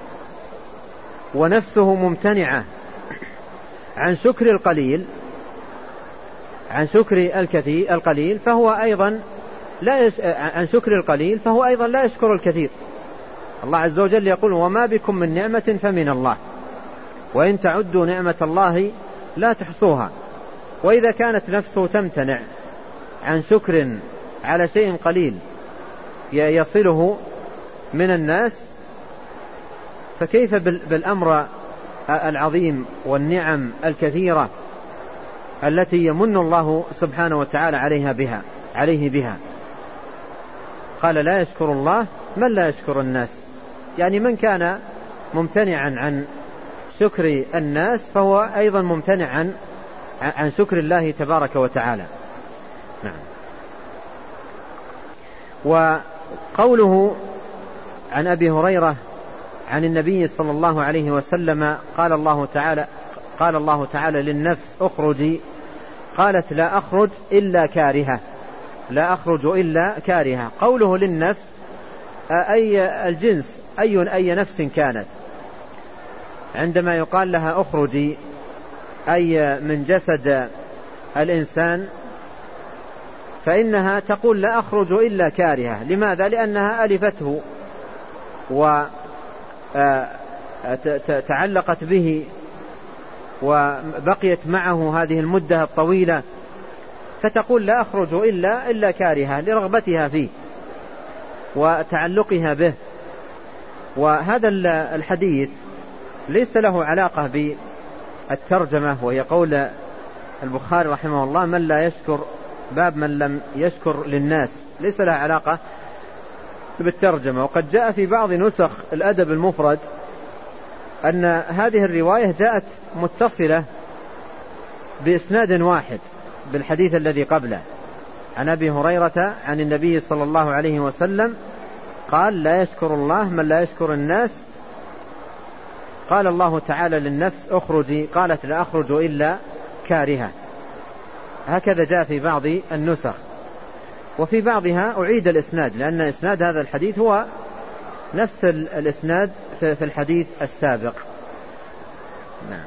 ونفسه ممتنعة عن شكر القليل عن شكر الكثير القليل فهو أيضا لا يش... عن شكر القليل فهو أيضا لا يشكر الكثير. الله عز وجل يقول وما بكم من نعمة فمن الله وإن تعدوا نعمة الله لا تحصوها. وإذا كانت نفسه تمتنع عن شكر على شيء قليل يصله من الناس، فكيف بالأمر العظيم والنعم الكثيرة التي يمن الله سبحانه وتعالى عليها بها عليه بها. قال لا يشكر الله من لا يشكر الناس، يعني من كان ممتنعا عن شكر الناس فهو أيضا ممتنع عن عن شكر الله تبارك وتعالى. نعم. وقوله عن أبي هريرة عن النبي صلى الله عليه وسلم قال الله تعالى قال الله تعالى للنفس اخرجي، قالت لا أخرج إلا كارهة لا أخرج إلا كارهة. قوله للنفس أي الجنس أي أي نفس كانت، عندما يقال لها اخرجي أي من جسد الإنسان فإنها تقول لا أخرج إلا كارهة. لماذا؟ لأنها ألفته وتعلقت به وبقيت معه هذه المدة الطويلة، فتقول لا أخرج إلا, إلا كارهة لرغبتها فيه وتعلقها به. وهذا الحديث ليس له علاقة بالترجمة، وهي قول البخاري رحمه الله من لا يشكر باب من لم يشكر للناس، ليس لها علاقة بالترجمة. وقد جاء في بعض نسخ الأدب المفرد أن هذه الرواية جاءت متصلة بإسناد واحد بالحديث الذي قبله عن أبي هريرة عن النبي صلى الله عليه وسلم قال لا يشكر الله من لا يشكر الناس. قال الله تعالى للنفس اخرجي، قالت لا أخرج إلا كارهة. هكذا جاء في بعض النسخ، وفي بعضها أعيد الإسناد لأن إسناد هذا الحديث هو نفس الإسناد في الحديث السابق. نعم.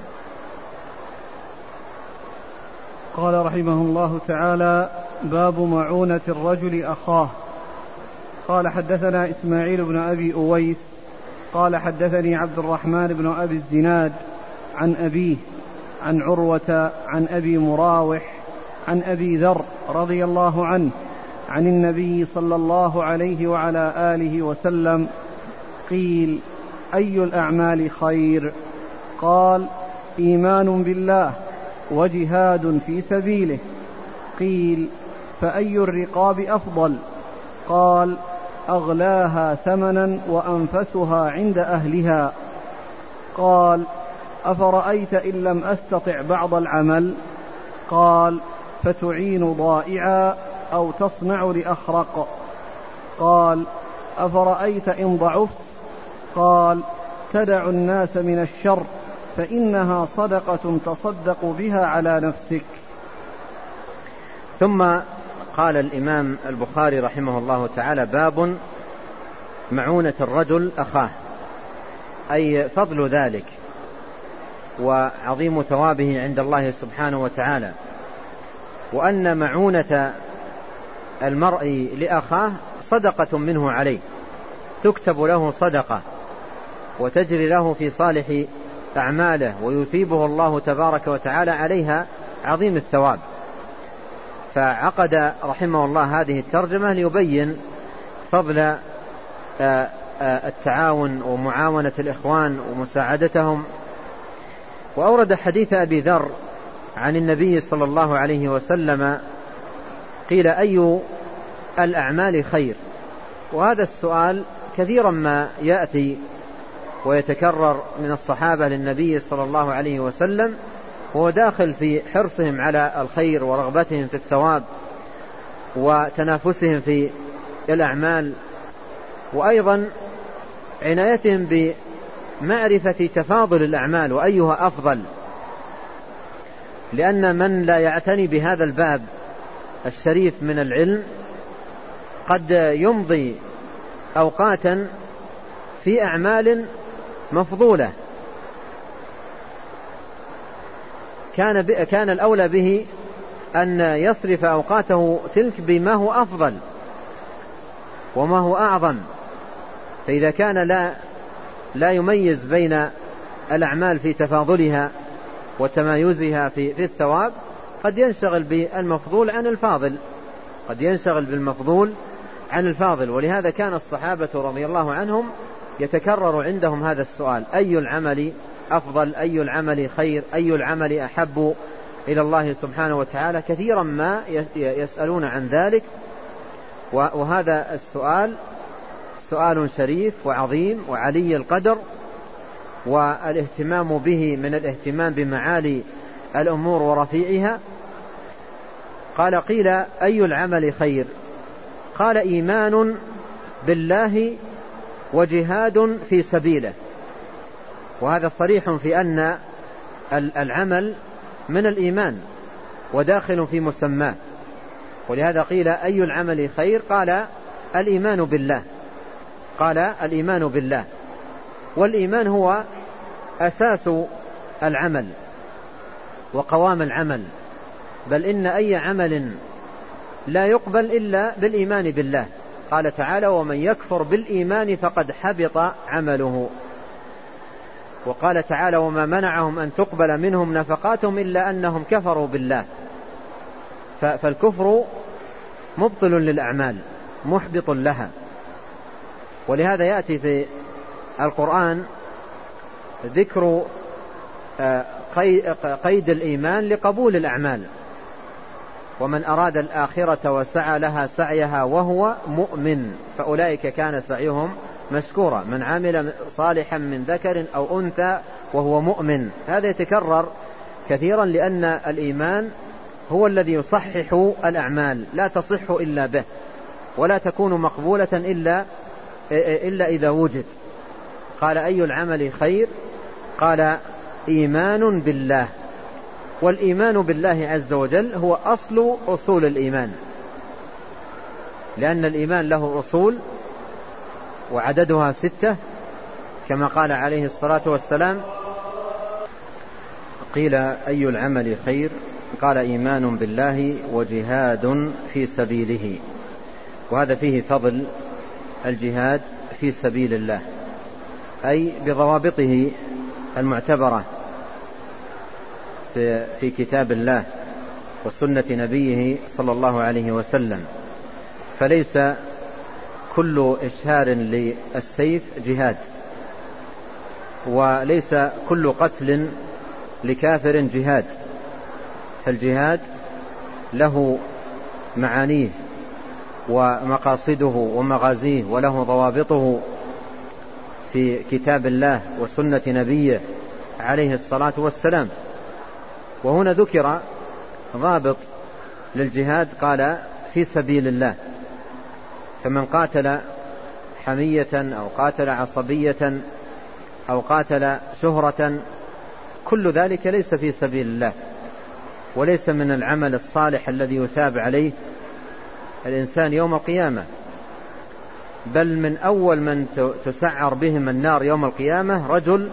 قال رحمه الله تعالى باب معونة الرجل أخاه. قال حدثنا إسماعيل بن أبي أويس قال حدثني عبد الرحمن بن أبي الزناد عن أبيه عن عروة عن أبي مراوح عن أبي ذر رضي الله عنه عن النبي صلى الله عليه وعلى آله وسلم قيل أي الأعمال خير؟ قال إيمان بالله وجهاد في سبيله. قيل فأي الرقاب أفضل؟ قال أغلاها ثمنا وأنفسها عند أهلها. قال أفرأيت إن لم أستطع بعض العمل؟ قال فتعين ضائعا أو تصنع لأخرق. قال أفرأيت إن ضعفت؟ قال تدع الناس من الشر فإنها صدقة تصدق بها على نفسك. ثم قال الإمام البخاري رحمه الله تعالى باب معونة الرجل أخاه، أي فضل ذلك وعظيم ثوابه عند الله سبحانه وتعالى، وأن معونة المرء لأخاه صدقة منه عليه، تكتب له صدقة وتجري له في صالح أعماله ويثيبه الله تبارك وتعالى عليها عظيم الثواب. فعقد رحمه الله هذه الترجمة ليبين فضل التعاون ومعاونة الإخوان ومساعدتهم. وأورد حديث أبي ذر عن النبي صلى الله عليه وسلم قيل أي الأعمال خير؟ وهذا السؤال كثيرا ما يأتي ويتكرر من الصحابة للنبي صلى الله عليه وسلم، وهو داخل في حرصهم على الخير ورغبتهم في الثواب وتنافسهم في الأعمال، وأيضا عنايتهم بمعرفة تفاضل الأعمال وأيها أفضل، لأن من لا يعتني بهذا الباب الشريف من العلم قد يمضي أوقاتا في أعمال مفضولة كان, كان الأولى به أن يصرف أوقاته تلك بما هو أفضل وما هو أعظم. فإذا كان لا, لا يميز بين الأعمال في تفاضلها وتمايزها في, في الثواب قد ينشغل بالمفضول عن الفاضل قد ينشغل بالمفضول عن الفاضل. ولهذا كان الصحابة رضي الله عنهم يتكرر عندهم هذا السؤال: أي العمل أفضل؟ أي العمل خير؟ أي العمل أحب إلى الله سبحانه وتعالى؟ كثيرا ما يسألون عن ذلك. وهذا السؤال سؤال شريف وعظيم وعلي القدر، والاهتمام به من الاهتمام بمعالي الأمور ورفيعها. قال قيل أي العمل خير؟ قال إيمان بالله وجهاد في سبيله. وهذا صريح في أن العمل من الإيمان وداخل في مسماه، ولهذا قيل أي العمل خير؟ قال الإيمان بالله قال الإيمان بالله والإيمان هو أساس العمل وقوام العمل، بل إن أي عمل لا يقبل إلا بالإيمان بالله. قال تعالى: ومن يكفر بالإيمان فقد حبط عمله. وقال تعالى: وما منعهم أن تقبل منهم نفقاتهم إلا أنهم كفروا بالله. فالكفر مبطل للأعمال محبط لها. ولهذا يأتي في القرآن ذكر قيد الإيمان لقبول الأعمال: ومن أراد الآخرة وسعى لها سعيها وهو مؤمن فأولئك كان سعيهم مشكورا. من عمل صالحا من ذكر أو أنثى وهو مؤمن. هذا يتكرر كثيرا لأن الإيمان هو الذي يصحح الأعمال، لا تصح إلا به، ولا تكون مقبولة إلا, إلا إذا وجد. قال أي العمل خير؟ قال إيمان بالله. والإيمان بالله عز وجل هو أصل أصول الإيمان، لأن الإيمان له أصول وعددها ستة كما قال عليه الصلاة والسلام. قيل أي العمل خير؟ قال إيمان بالله وجهاد في سبيله. وهذا فيه فضل الجهاد في سبيل الله، أي بضوابطه المعتبرة في كتاب الله وسنة نبيه صلى الله عليه وسلم. فليس كل إشهار للسيف جهاد، وليس كل قتل لكافر جهاد. فالجهاد له معانيه ومقاصده ومغازيه، وله ضوابطه في كتاب الله وسنة نبيه عليه الصلاة والسلام. وهنا ذكر ضابط للجهاد، قال في سبيل الله. فمن قاتل حمية أو قاتل عصبية أو قاتل شهرة كل ذلك ليس في سبيل الله، وليس من العمل الصالح الذي يثاب عليه الإنسان يوم القيامة، بل من أول من تسعر بهم النار يوم القيامة رجل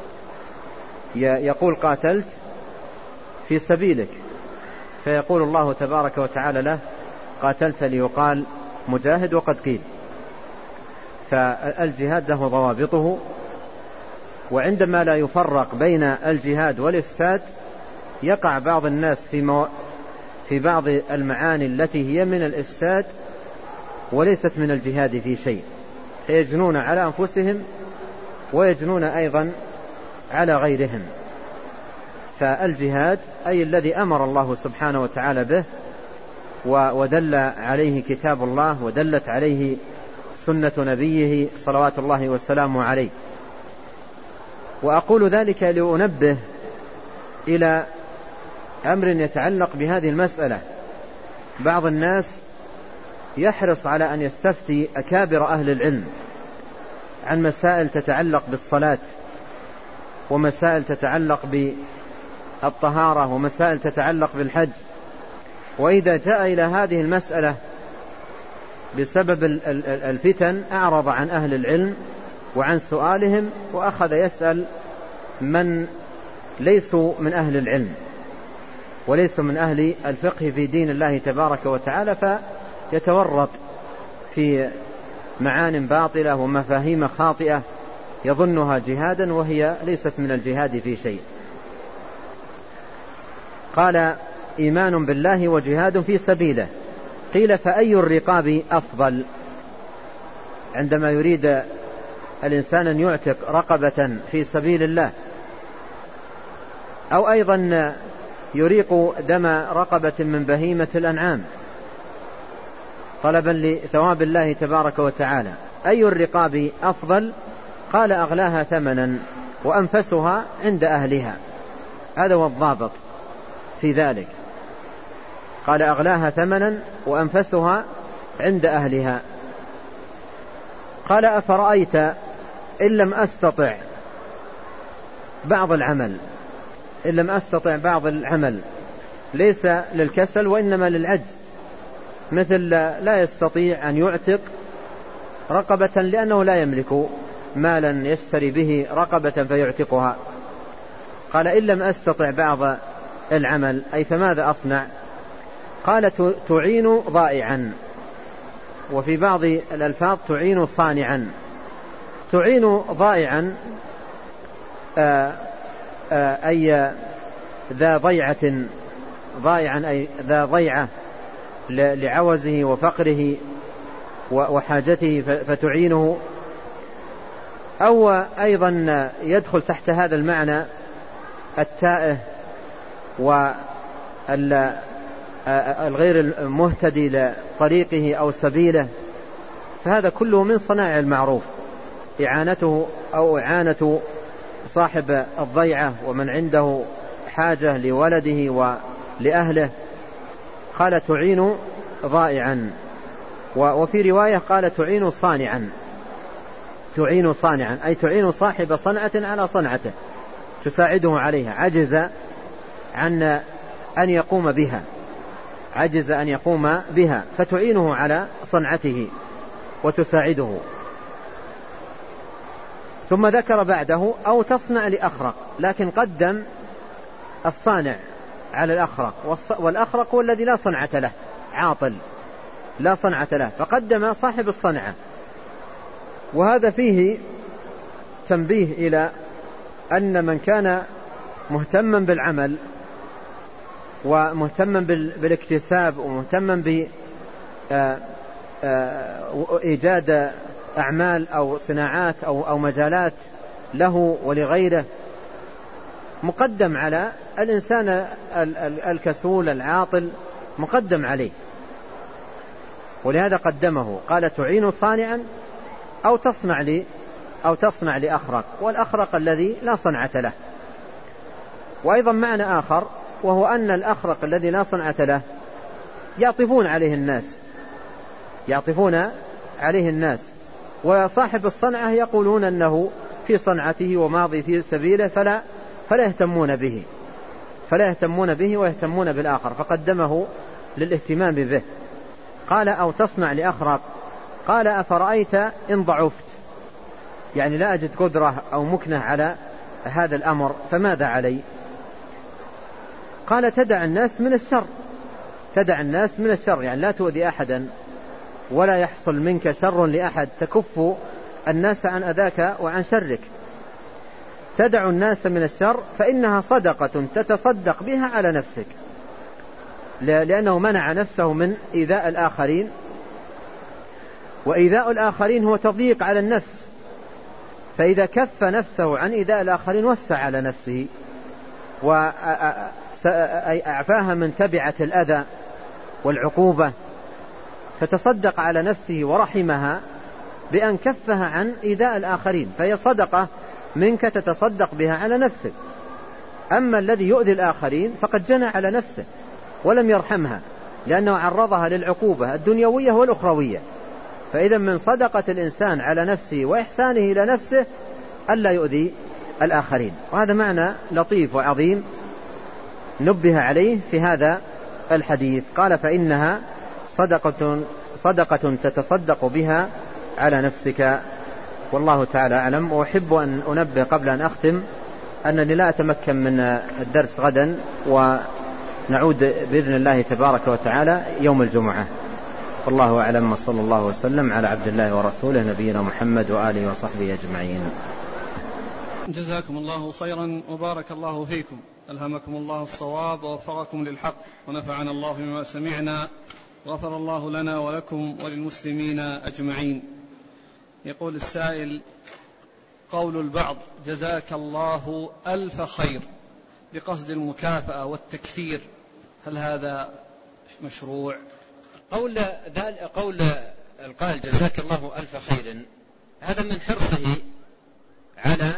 يقول قاتلت في سبيلك، فيقول الله تبارك وتعالى له قاتلت ليقال مجاهد وقد قيل. فالجهاد له ضوابطه وعندما لا يفرق بين الجهاد والإفساد يقع بعض الناس في, مو... في بعض المعاني التي هي من الإفساد وليست من الجهاد في شيء، فيجنون على أنفسهم ويجنون أيضا على غيرهم. فالجهاد أي الذي أمر الله سبحانه وتعالى به ودل عليه كتاب الله ودلت عليه سنة نبيه صلوات الله والسلام عليه. وأقول ذلك لأنبه إلى أمر يتعلق بهذه المسألة. بعض الناس يحرص على أن يستفتي أكابر أهل العلم عن مسائل تتعلق بالصلاة ومسائل تتعلق بالطهارة ومسائل تتعلق بالحج، وإذا جاء إلى هذه المسألة بسبب الفتن أعرض عن أهل العلم وعن سؤالهم وأخذ يسأل من ليسوا من أهل العلم وليسوا من أهل الفقه في دين الله تبارك وتعالى، فيتورط في معان باطلة ومفاهيم خاطئة يظنها جهادا وهي ليست من الجهاد في شيء. قال إيمان بالله وجهاد في سبيله. قيل فأي الرقاب أفضل؟ عندما يريد الإنسان أن يعتق رقبة في سبيل الله أو أيضا يريق دم رقبة من بهيمة الأنعام طلبا لثواب الله تبارك وتعالى، أي الرقاب أفضل؟ قال أغلاها ثمنا وأنفسها عند أهلها. هذا هو الضابط في ذلك. قال أغلاها ثمنا وأنفسها عند أهلها. قال أفرأيت إن لم أستطع بعض العمل، إن لم أستطع بعض العمل ليس للكسل وإنما للعجز، مثل لا يستطيع أن يعتق رقبة لأنه لا يملك مالا يشتري به رقبة فيعتقها. قال إن لم أستطع بعض العمل أي فماذا أصنع؟ قال تعين ضائعا، وفي بعض الألفاظ تعين صانعا. تعين ضائعا آآ آآ أي ذا ضيعة، ضائعا أي ذا ضيعة لعوزه وفقره وحاجته فتعينه. أو أيضا يدخل تحت هذا المعنى التائه والغير المهتدي لطريقه أو سبيله، فهذا كله من صنائع المعروف، إعانته أو إعانة صاحب الضيعة ومن عنده حاجة لولده ولأهله. قال تعين ضائعا، وفي رواية قال تعين صانعا. تعين صانعا أي تعين صاحب صنعة على صنعته، تساعده عليها، عجز عن أن يقوم بها، عجز أن يقوم بها فتعينه على صنعته وتساعده. ثم ذكر بعده أو تصنع لأخرق، لكن قدم الصانع على الأخرق، والأخرق هو الذي لا صنعة له، عاطل لا صنعة له، فقدم صاحب الصنعة. وهذا فيه تنبيه إلى أن من كان مهتما بالعمل ومهتما بالاكتساب ومهتما بإيجاد أعمال أو صناعات أو, أو مجالات له ولغيره، مقدم على الإنسان الكسول العاطل، مقدم عليه، ولهذا قدمه. قال تعين صانعا أو تصنع لي أو تصنع لأخرق، والأخرق الذي لا صنعة له. وأيضا معنى آخر وهو أن الأخرق الذي لا صنعة له يعطفون عليه الناس، يعطفون عليه الناس، وصاحب الصنعة يقولون أنه في صنعته وماضي في سبيله، فلا فلا يهتمون به فلا يهتمون به ويهتمون بالآخر، فقدمه للاهتمام به. قال أو تصنع لأخرق. قال أفرأيت إن ضعفت، يعني لا أجد قدرة أو مكنة على هذا الأمر فماذا علي؟ قال تدع الناس من الشر، تدع الناس من الشر، يعني لا تؤذي أحدا ولا يحصل منك شر لأحد، تكف الناس عن أذاك وعن شرك. تدع الناس من الشر فإنها صدقة تتصدق بها على نفسك، لأنه منع نفسه من إيذاء الآخرين، وإيذاء الآخرين هو تضييق على النفس، فإذا كف نفسه عن إيذاء الآخرين وسع على نفسه وأعفاها من تبعة الأذى والعقوبة، فتصدق على نفسه ورحمها بأن كفها عن إيذاء الآخرين، فهي صدقة منك تتصدق بها على نفسك. أما الذي يؤذي الآخرين فقد جنى على نفسه ولم يرحمها، لأنه عرضها للعقوبة الدنيوية والأخروية. فإذا من صدقة الإنسان على نفسه وإحسانه إلى نفسه ألا يؤذي الآخرين، وهذا معنى لطيف وعظيم نبه عليه في هذا الحديث. قال فإنها صدقة, صدقة تتصدق بها على نفسك، والله تعالى أعلم. وأحب أن أنبه قبل أن أختم أنني لا أتمكن من الدرس غدا، ونعود بإذن الله تبارك وتعالى يوم الجمعة. والله أعلم، وصلى الله وسلم على عبد الله ورسوله نبينا محمد وآله وصحبه أجمعين. جزاكم الله خيرا وبارك الله فيكم، ألهمكم الله الصواب ووفقكم للحق، ونفعنا الله بما سمعنا، غفر الله لنا ولكم وللمسلمين أجمعين. يقول السائل: قول البعض جزاك الله ألف خير بقصد المكافأة والتكثير، هل هذا مشروع؟ قول قول القائل جزاك الله ألف خير هذا من حرصه على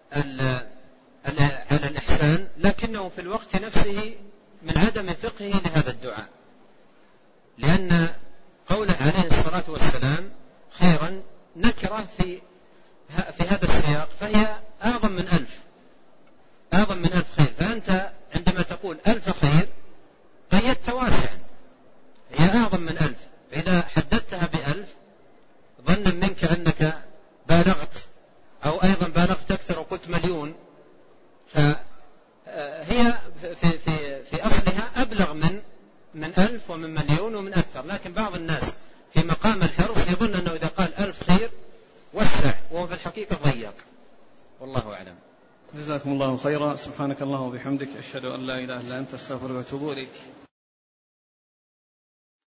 على الإحسان، لكنه في الوقت نفسه من عدم فقهه لهذا الدعاء، لأن قوله عليه الصلاة والسلام خيرا نكرة في في هذا السياق، فهي أعظم من ألف أعظم من ألف خير. فأنت عندما تقول ألف خير قيدت واسعا، هي أعظم من ألف، فإذا حددتها بألف ظنا منك أنك بالغت، أو أيضا بالغت أكثر وقلت مليون، فهي في, في, في أصلها أبلغ من من ألف ومن مليون ومن أكثر. لكن بعض الناس في مقام الحرص يظن أنه إذا قال ألف خير وسع، وهو في الحقيقة ضيق، والله أعلم. جزاكم الله خيرا، سبحانك اللهم وبحمدك، أشهد أن لا إله إلا أنت، أستغفرك وأتوب إليك.